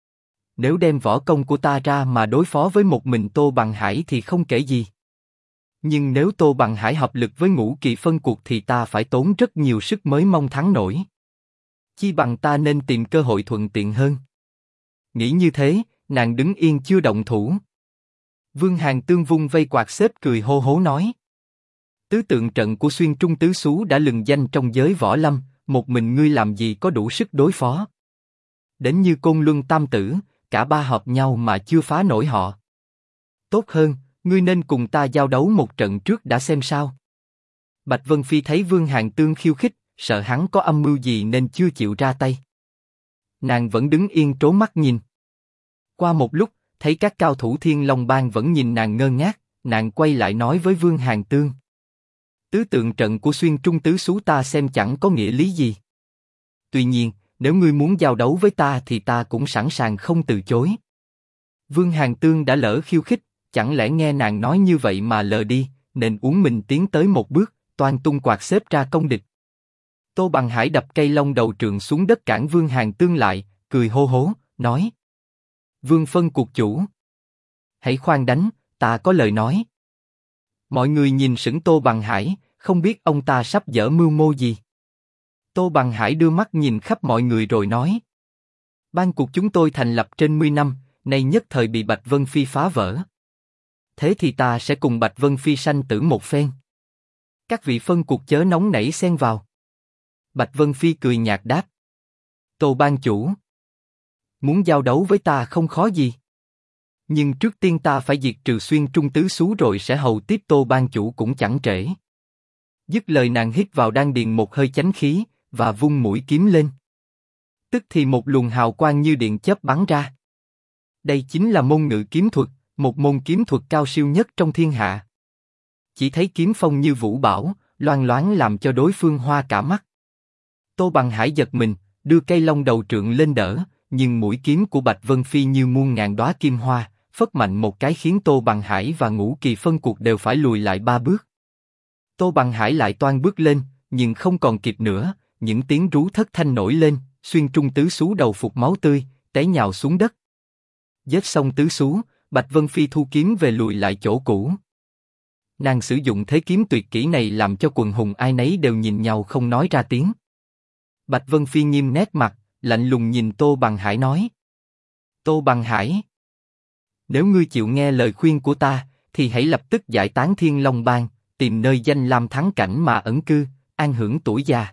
Nếu đem võ công của ta ra mà đối phó với một mình Tô Bằng Hải thì không kể gì. Nhưng nếu Tô Bằng Hải hợp lực với Ngũ Kỳ phân cuộc thì ta phải tốn rất nhiều sức mới mong thắng nổi. Chi bằng ta nên tìm cơ hội thuận tiện hơn. Nghĩ như thế, nàng đứng yên chưa động thủ. Vương Hàn Tương vung vây quạt xếp cười hô hố nói. Tứ tượng trận của Xuyên Trung Tứ Xú đã lừng danh trong giới võ lâm, một mình ngươi làm gì có đủ sức đối phó. Đến như Côn Luân Tam Tử, cả ba hợp nhau mà chưa phá nổi họ. Tốt hơn, ngươi nên cùng ta giao đấu một trận trước đã xem sao. Bạch Vân Phi thấy Vương Hàn Tương khiêu khích, sợ hắn có âm mưu gì nên chưa chịu ra tay. Nàng vẫn đứng yên trố mắt nhìn. Qua một lúc, thấy các cao thủ Thiên Long Bang vẫn nhìn nàng ngơ ngác, nàng quay lại nói với Vương Hàn Tương. Tứ tượng trận của Xuyên Trung Tứ Xú ta xem chẳng có nghĩa lý gì. Tuy nhiên, nếu ngươi muốn giao đấu với ta thì ta cũng sẵn sàng không từ chối. Vương Hàn Tương đã lỡ khiêu khích, chẳng lẽ nghe nàng nói như vậy mà lờ đi, nên uốn mình tiến tới một bước, toan tung quạt xếp ra công địch. Tô Bằng Hải đập cây long đầu trượng xuống đất cản Vương Hàn Tương lại, cười hô hố, nói: Vương phân cuộc chủ, hãy khoan đánh, ta có lời nói. Mọi người nhìn sững Tô Bằng Hải, không biết ông ta sắp dở mưu mô gì. Tô Bằng Hải đưa mắt nhìn khắp mọi người rồi nói: Ban cuộc chúng tôi thành lập trên 10 năm, nay nhất thời bị Bạch Vân Phi phá vỡ. Thế thì ta sẽ cùng Bạch Vân Phi sanh tử một phen. Các vị phân cuộc chớ nóng nảy xen vào. Bạch Vân Phi cười nhạt đáp: Tô ban chủ, muốn giao đấu với ta không khó gì. Nhưng trước tiên ta phải diệt trừ Xuyên Trung tứ xú rồi sẽ hầu tiếp Tô ban chủ cũng chẳng trễ. Dứt lời nàng hít vào đan điền một hơi chánh khí, và vung mũi kiếm lên. Tức thì một luồng hào quang như điện chớp bắn ra. Đây chính là môn ngự kiếm thuật, một môn kiếm thuật cao siêu nhất trong thiên hạ. Chỉ thấy kiếm phong như vũ bão, loang loáng làm cho đối phương hoa cả mắt. Tô Bằng Hải giật mình, đưa cây long đầu trượng lên đỡ, nhưng mũi kiếm của Bạch Vân Phi như muôn ngàn đóa kim hoa, phất mạnh một cái khiến Tô Bằng Hải và Ngũ Kỳ phân cuộc đều phải lùi lại 3 bước. Tô Bằng Hải lại toan bước lên, nhưng không còn kịp nữa, những tiếng rú thất thanh nổi lên, Xuyên Trung tứ xú đầu phục máu tươi, té nhào xuống đất. Giết xong tứ xú, Bạch Vân Phi thu kiếm về lùi lại chỗ cũ. Nàng sử dụng thế kiếm tuyệt kỹ này làm cho quần hùng ai nấy đều nhìn nhau không nói ra tiếng. Bạch Vân Phi nghiêm nét mặt, lạnh lùng nhìn Tô Bằng Hải nói: Tô Bằng Hải, nếu ngươi chịu nghe lời khuyên của ta, thì hãy lập tức giải tán Thiên Long Bang, tìm nơi danh lam thắng cảnh mà ẩn cư, an hưởng tuổi già.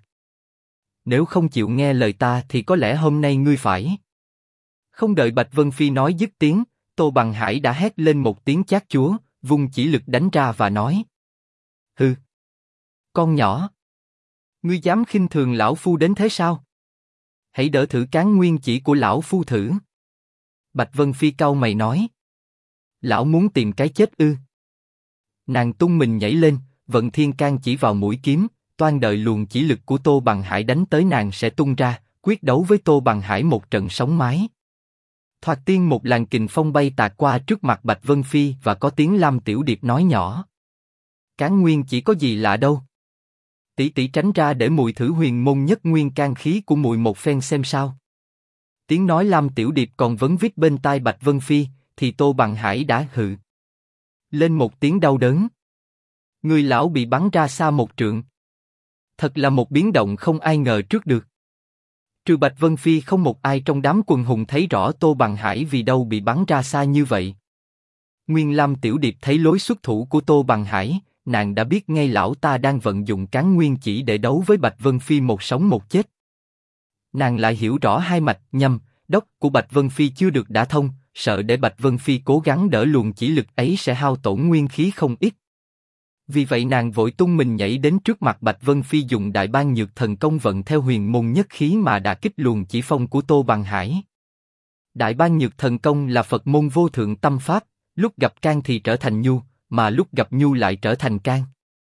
Nếu không chịu nghe lời ta thì có lẽ hôm nay ngươi phải. Không đợi Bạch Vân Phi nói dứt tiếng, Tô Bằng Hải đã hét lên một tiếng chát chúa, vung chỉ lực đánh ra và nói: Hừ, con nhỏ, ngươi dám khinh thường lão phu đến thế sao? Hãy đỡ thử cán nguyên chỉ của lão phu thử. Bạch Vân Phi cau mày nói: Lão muốn tìm cái chết ư? Nàng tung mình nhảy lên, vận thiên can chỉ vào mũi kiếm, toan đợi luồng chỉ lực của Tô Bằng Hải đánh tới nàng sẽ tung ra, quyết đấu với Tô Bằng Hải một trận sóng mái. Thoạt tiên một làn kình phong bay tạt qua trước mặt Bạch Vân Phi và có tiếng Lam Tiểu Điệp nói nhỏ: Cán nguyên chỉ có gì lạ đâu. Tỷ tỷ tránh ra để mùi thử huyền môn nhất nguyên can khí của mùi một phen xem sao. Tiếng nói Lam Tiểu Điệp còn vấn vít bên tai Bạch Vân Phi, thì Tô Bằng Hải đã hự lên một tiếng đau đớn. Người lão bị bắn ra xa một trượng. Thật là một biến động không ai ngờ trước được. Trừ Bạch Vân Phi không một ai trong đám quần hùng thấy rõ Tô Bằng Hải vì đâu bị bắn ra xa như vậy. Nguyên Lam Tiểu Điệp thấy lối xuất thủ của Tô Bằng Hải, nàng đã biết ngay lão ta đang vận dụng cán nguyên chỉ để đấu với Bạch Vân Phi một sống một chết. Nàng lại hiểu rõ hai mạch nhâm đốc của Bạch Vân Phi chưa được đả thông, sợ để Bạch Vân Phi cố gắng đỡ luồng chỉ lực ấy sẽ hao tổn nguyên khí không ít. Vì vậy nàng vội tung mình nhảy đến trước mặt Bạch Vân Phi, dùng Đại Bang Nhược Thần Công vận theo huyền môn nhất khí mà đả kích luồng chỉ phong của Tô Bằng Hải. Đại Bang Nhược Thần Công là Phật môn vô thượng tâm pháp, lúc gặp can thì trở thành nhu, mà lúc gặp nhu lại trở thành can.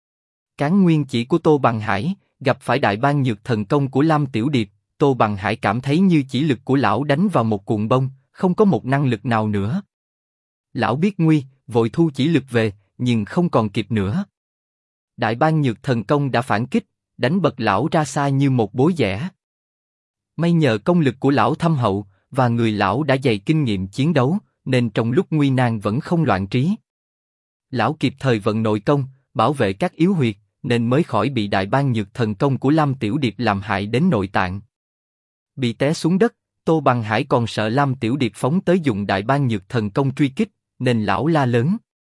Cán nguyên chỉ của Tô Bằng Hải gặp phải Đại Bang Nhược Thần Công của Lam Tiểu Điệp, Tô Bằng Hải cảm thấy như chỉ lực của lão đánh vào một cuộn bông, không có một năng lực nào nữa. Lão biết nguy, vội thu chỉ lực về, nhưng không còn kịp nữa. Đại Bang Nhược Thần Công đã phản kích, đánh bật lão ra xa như một bối dẻ. May nhờ công lực của lão thâm hậu, và người lão đã dày kinh nghiệm chiến đấu, nên trong lúc nguy nan vẫn không loạn trí. Lão kịp thời vận nội công, bảo vệ các yếu huyệt, nên mới khỏi bị Đại Bang Nhược Thần Công của Lam Tiểu Điệp làm hại đến nội tạng. Bị té xuống đất, Tô Bằng Hải còn sợ Lam Tiểu Điệp phóng tới dùng Đại Bang Nhược Thần Công truy kích, nên lão la lớn: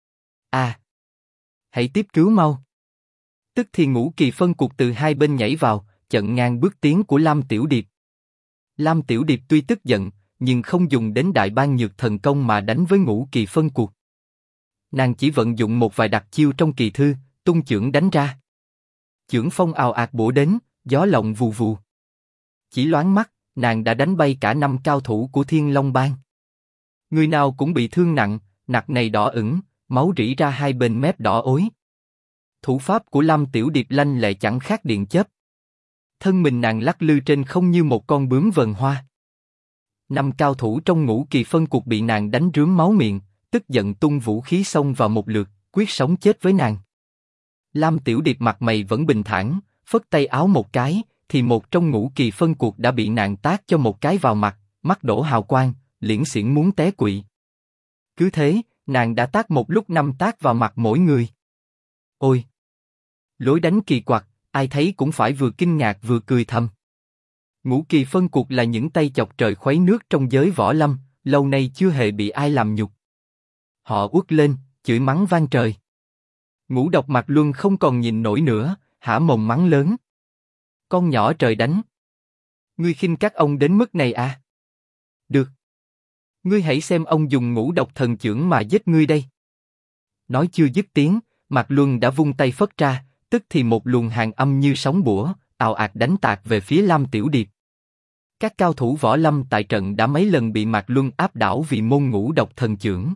hãy tiếp cứu mau! Tức thì Ngũ Kỳ phân cuộc từ hai bên nhảy vào, chặn ngang bước tiến của Lam Tiểu Điệp. Lam Tiểu Điệp tuy tức giận, nhưng không dùng đến Đại Bang Nhược Thần Công mà đánh với Ngũ Kỳ phân cuộc. Nàng chỉ vận dụng một vài đặc chiêu trong kỳ thư, tung chưởng đánh ra. Chưởng phong ào ạt bổ đến, gió lộng vù vù. Chỉ loáng mắt, nàng đã đánh bay cả 5 cao thủ của Thiên Long Bang. Người nào cũng bị thương nặng, nặc này đỏ ửng, máu rỉ ra hai bên mép đỏ ối. Thủ pháp của Lam Tiểu Điệp lanh lẹ chẳng khác điện chớp. Thân mình nàng lắc lư trên không như một con bướm vờn hoa. Năm cao thủ trong ngũ kỳ phân cuộc bị nàng đánh rướm máu miệng, tức giận tung vũ khí xông vào một lượt, quyết sống chết với nàng. Lam Tiểu Điệp mặt mày vẫn bình thản, phất tay áo một cái, thì một trong ngũ kỳ phân cuộc đã bị nàng tát cho một cái vào mặt, mắt đổ hào quang, liễn xiển muốn té quỵ. Cứ thế, nàng đã tát một lúc 5 tát vào mặt mỗi người. Ôi! Lối đánh kỳ quặc, ai thấy cũng phải vừa kinh ngạc vừa cười thầm. Ngũ kỳ phân cuộc là những tay chọc trời khuấy nước trong giới võ lâm, lâu nay chưa hề bị ai làm nhục. Họ uất lên, chửi mắng vang trời. Ngũ Độc Mạc Luân không còn nhìn nổi nữa, hả mồm mắng lớn. Con nhỏ trời đánh. Ngươi khinh các ông đến mức này à? Được. Ngươi hãy xem ông dùng Ngũ Độc Thần Chưởng mà giết ngươi đây. Nói chưa dứt tiếng, Mạc Luân đã vung tay phất ra, tức thì một luồng hàn âm như sóng bủa, ào ạt đánh tạt về phía Lam Tiểu Điệp. Các cao thủ võ lâm tại trận đã mấy lần bị Mạc Luân áp đảo vì môn Ngũ Độc Thần Chưởng.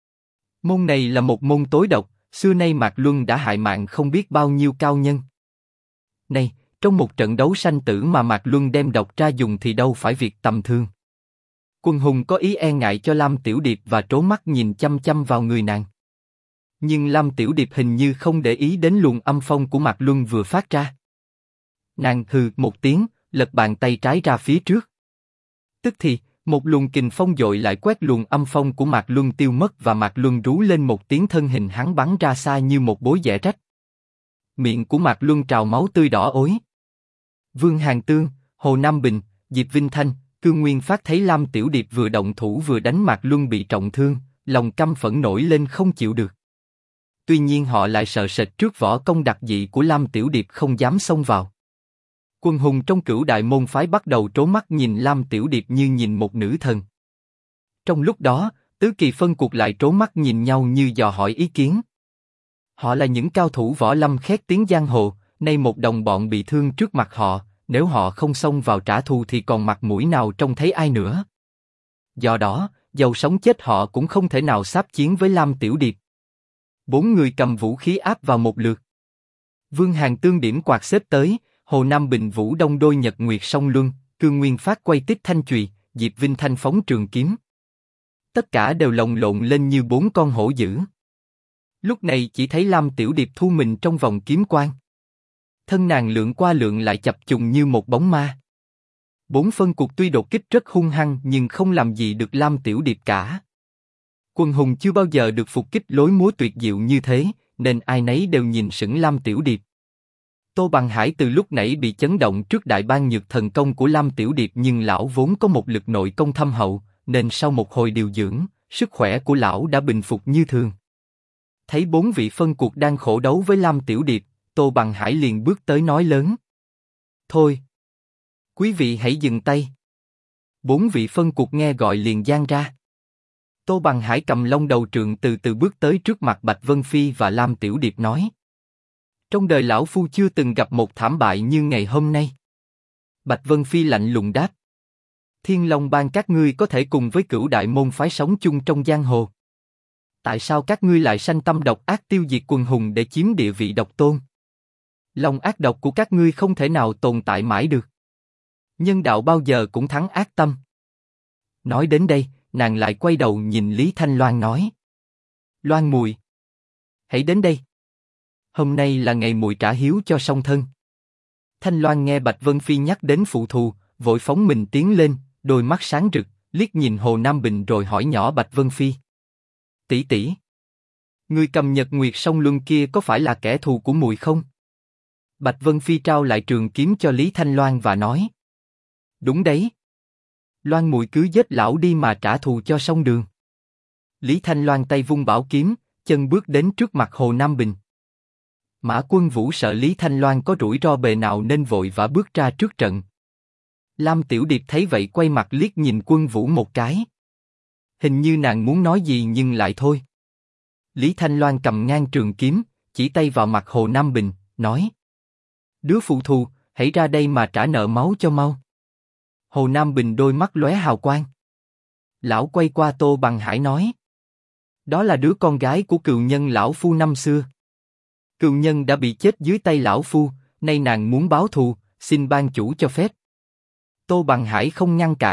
Môn này là một môn tối độc, xưa nay Mạc Luân đã hại mạng không biết bao nhiêu cao nhân. Này, trong một trận đấu sanh tử mà Mạc Luân đem độc ra dùng thì đâu phải việc tầm thường. Quân hùng có ý e ngại cho Lam Tiểu Điệp và trố mắt nhìn chăm chăm vào người nàng. Nhưng Lam Tiểu Điệp hình như không để ý đến luồng âm phong của Mạc Luân vừa phát ra. Nàng hừ một tiếng, lật bàn tay trái ra phía trước. Tức thì, một luồng kình phong dội lại quét luồng âm phong của Mạc Luân tiêu mất và Mạc Luân rú lên một tiếng, thân hình hắn bắn ra xa như một bối dẻ rách. Miệng của Mạc Luân trào máu tươi đỏ ối. Vương Hàn Tương, Hồ Nam Bình, Diệp Vinh Thanh, Cương Nguyên Phát thấy Lam Tiểu Điệp vừa động thủ vừa đánh Mạc Luân bị trọng thương, lòng căm phẫn nổi lên không chịu được. Tuy nhiên họ lại sợ sệt trước võ công đặc dị của Lam Tiểu Điệp không dám xông vào. Quân hùng trong Cửu Đại môn phái bắt đầu trố mắt nhìn Lam Tiểu Điệp như nhìn một nữ thần. Trong lúc đó, tứ kỳ phân cuộc lại trố mắt nhìn nhau như dò hỏi ý kiến. Họ là những cao thủ võ lâm khét tiếng giang hồ, nay một đồng bọn bị thương trước mặt họ, nếu họ không xông vào trả thù thì còn mặt mũi nào trông thấy ai nữa. Do đó, dầu sống chết họ cũng không thể nào sáp chiến với Lam Tiểu Điệp. 4 người cầm vũ khí áp vào một lượt. Vương Hàn Tương điểm quạt xếp tới, Hồ Nam Bình Vũ Đông đôi Nhật Nguyệt song luân, Cương Nguyên Phát quay tích thanh chùy, Diệp Vinh Thanh phóng trường kiếm. Tất cả đều lồng lộn lên như 4 con hổ dữ. Lúc này chỉ thấy Lam Tiểu Điệp thu mình trong vòng kiếm quang. Thân nàng lượn qua lượn lại chập trùng như một bóng ma. 4 phân cuộc tuy đột kích rất hung hăng nhưng không làm gì được Lam Tiểu Điệp cả. Quân hùng chưa bao giờ được phục kích lối múa tuyệt diệu như thế, nên ai nấy đều nhìn sững Lam Tiểu Điệp. Tô Bằng Hải từ lúc nãy bị chấn động trước đại ban nhược thần công của Lam Tiểu Điệp, nhưng lão vốn có một lực nội công thâm hậu, nên sau một hồi điều dưỡng, sức khỏe của lão đã bình phục như thường. Thấy 4 vị phân cuộc đang khổ đấu với Lam Tiểu Điệp, Tô Bằng Hải liền bước tới nói lớn: Thôi! Quý vị hãy dừng tay. 4 vị phân cuộc nghe gọi liền giang ra. Tô Bằng Hải cầm long đầu trượng từ từ bước tới trước mặt Bạch Vân Phi và Lam Tiểu Điệp nói: Trong đời lão phu chưa từng gặp một thảm bại như ngày hôm nay. Bạch Vân Phi lạnh lùng đáp: Thiên Long Bang các ngươi có thể cùng với Cửu Đại môn phái sống chung trong giang hồ. Tại sao các ngươi lại sanh tâm độc ác tiêu diệt quần hùng để chiếm địa vị độc tôn? Lòng ác độc của các ngươi không thể nào tồn tại mãi được. Nhân đạo bao giờ cũng thắng ác tâm. Nói đến đây, nàng lại quay đầu nhìn Lý Thanh Loan nói: Loan muội, hãy đến đây. Hôm nay là ngày muội trả hiếu cho song thân. Thanh Loan nghe Bạch Vân Phi nhắc đến phụ thù, vội phóng mình tiến lên, đôi mắt sáng rực, liếc nhìn Hồ Nam Bình rồi hỏi nhỏ Bạch Vân Phi: Tỷ tỷ, người cầm Nhật Nguyệt song luân kia có phải là kẻ thù của muội không? Bạch Vân Phi trao lại trường kiếm cho Lý Thanh Loan và nói: Đúng đấy. Loan muội cứ giết lão đi mà trả thù cho xong đường. Lý Thanh Loan tay vung bảo kiếm, chân bước đến trước mặt Hồ Nam Bình. Mã Quân Vũ sợ Lý Thanh Loan có rủi ro bề nào nên vội vã bước ra trước trận. Lam Tiểu Điệp thấy vậy quay mặt liếc nhìn Quân Vũ một cái. Hình như nàng muốn nói gì nhưng lại thôi. Lý Thanh Loan cầm ngang trường kiếm, chỉ tay vào mặt Hồ Nam Bình, nói: Đứa phụ thù, hãy ra đây mà trả nợ máu cho mau. Hồ Nam Bình đôi mắt lóe hào quang. Lão quay qua Tô Bằng Hải nói: Đó là đứa con gái của cừu nhân lão phu năm xưa. Cừu nhân đã bị chết dưới tay lão phu, nay nàng muốn báo thù, xin ban chủ cho phép. Tô Bằng Hải không ngăn cản,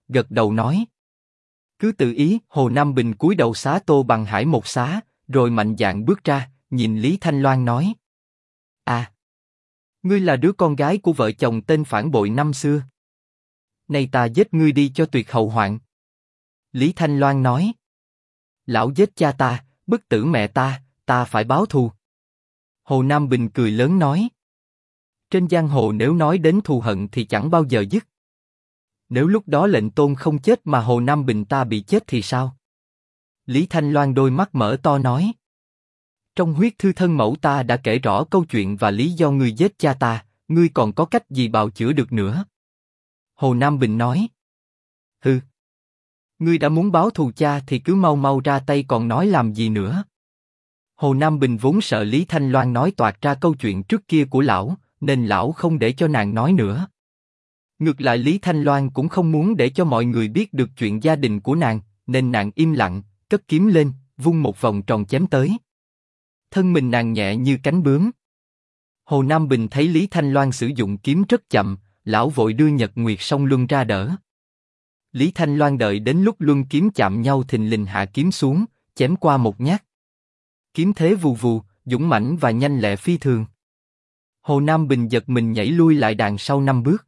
gật đầu nói. Cứ tự ý. Hồ Nam Bình cúi đầu xá Tô Bằng Hải một xá, rồi mạnh dạn bước ra, nhìn Lý Thanh Loan nói. À, ngươi là đứa con gái của vợ chồng tên phản bội năm xưa. Này ta giết ngươi đi cho tuyệt hậu hoạn. Lý Thanh Loan nói. Lão giết cha ta, bức tử mẹ ta phải báo thù. Hồ Nam Bình cười lớn nói. Trên giang hồ nếu nói đến thù hận thì chẳng bao giờ dứt. Nếu lúc đó lệnh tôn không chết mà Hồ Nam Bình ta bị chết thì sao? Lý Thanh Loan đôi mắt mở to nói. Trong huyết thư thân mẫu ta đã kể rõ câu chuyện và lý do ngươi giết cha ta, ngươi còn có cách gì bào chữa được nữa? Hồ Nam Bình nói. Hừ. Ngươi đã muốn báo thù cha thì cứ mau mau ra tay còn nói làm gì nữa? Hồ Nam Bình vốn sợ Lý Thanh Loan nói toạc ra câu chuyện trước kia của lão, nên lão không để cho nàng nói nữa. Ngược lại Lý Thanh Loan cũng không muốn để cho mọi người biết được chuyện gia đình của nàng, nên nàng im lặng, cất kiếm lên, vung một vòng tròn chém tới. Thân mình nàng nhẹ như cánh bướm. Hồ Nam Bình thấy Lý Thanh Loan sử dụng kiếm rất chậm, lão vội đưa Nhật Nguyệt Song Luân ra đỡ. Lý Thanh Loan đợi đến lúc luân kiếm chạm nhau thình lình hạ kiếm xuống, chém qua một nhát. Kiếm thế vù vù, dũng mãnh và nhanh lẹ phi thường. Hồ Nam Bình giật mình nhảy lui lại đằng sau 5 bước.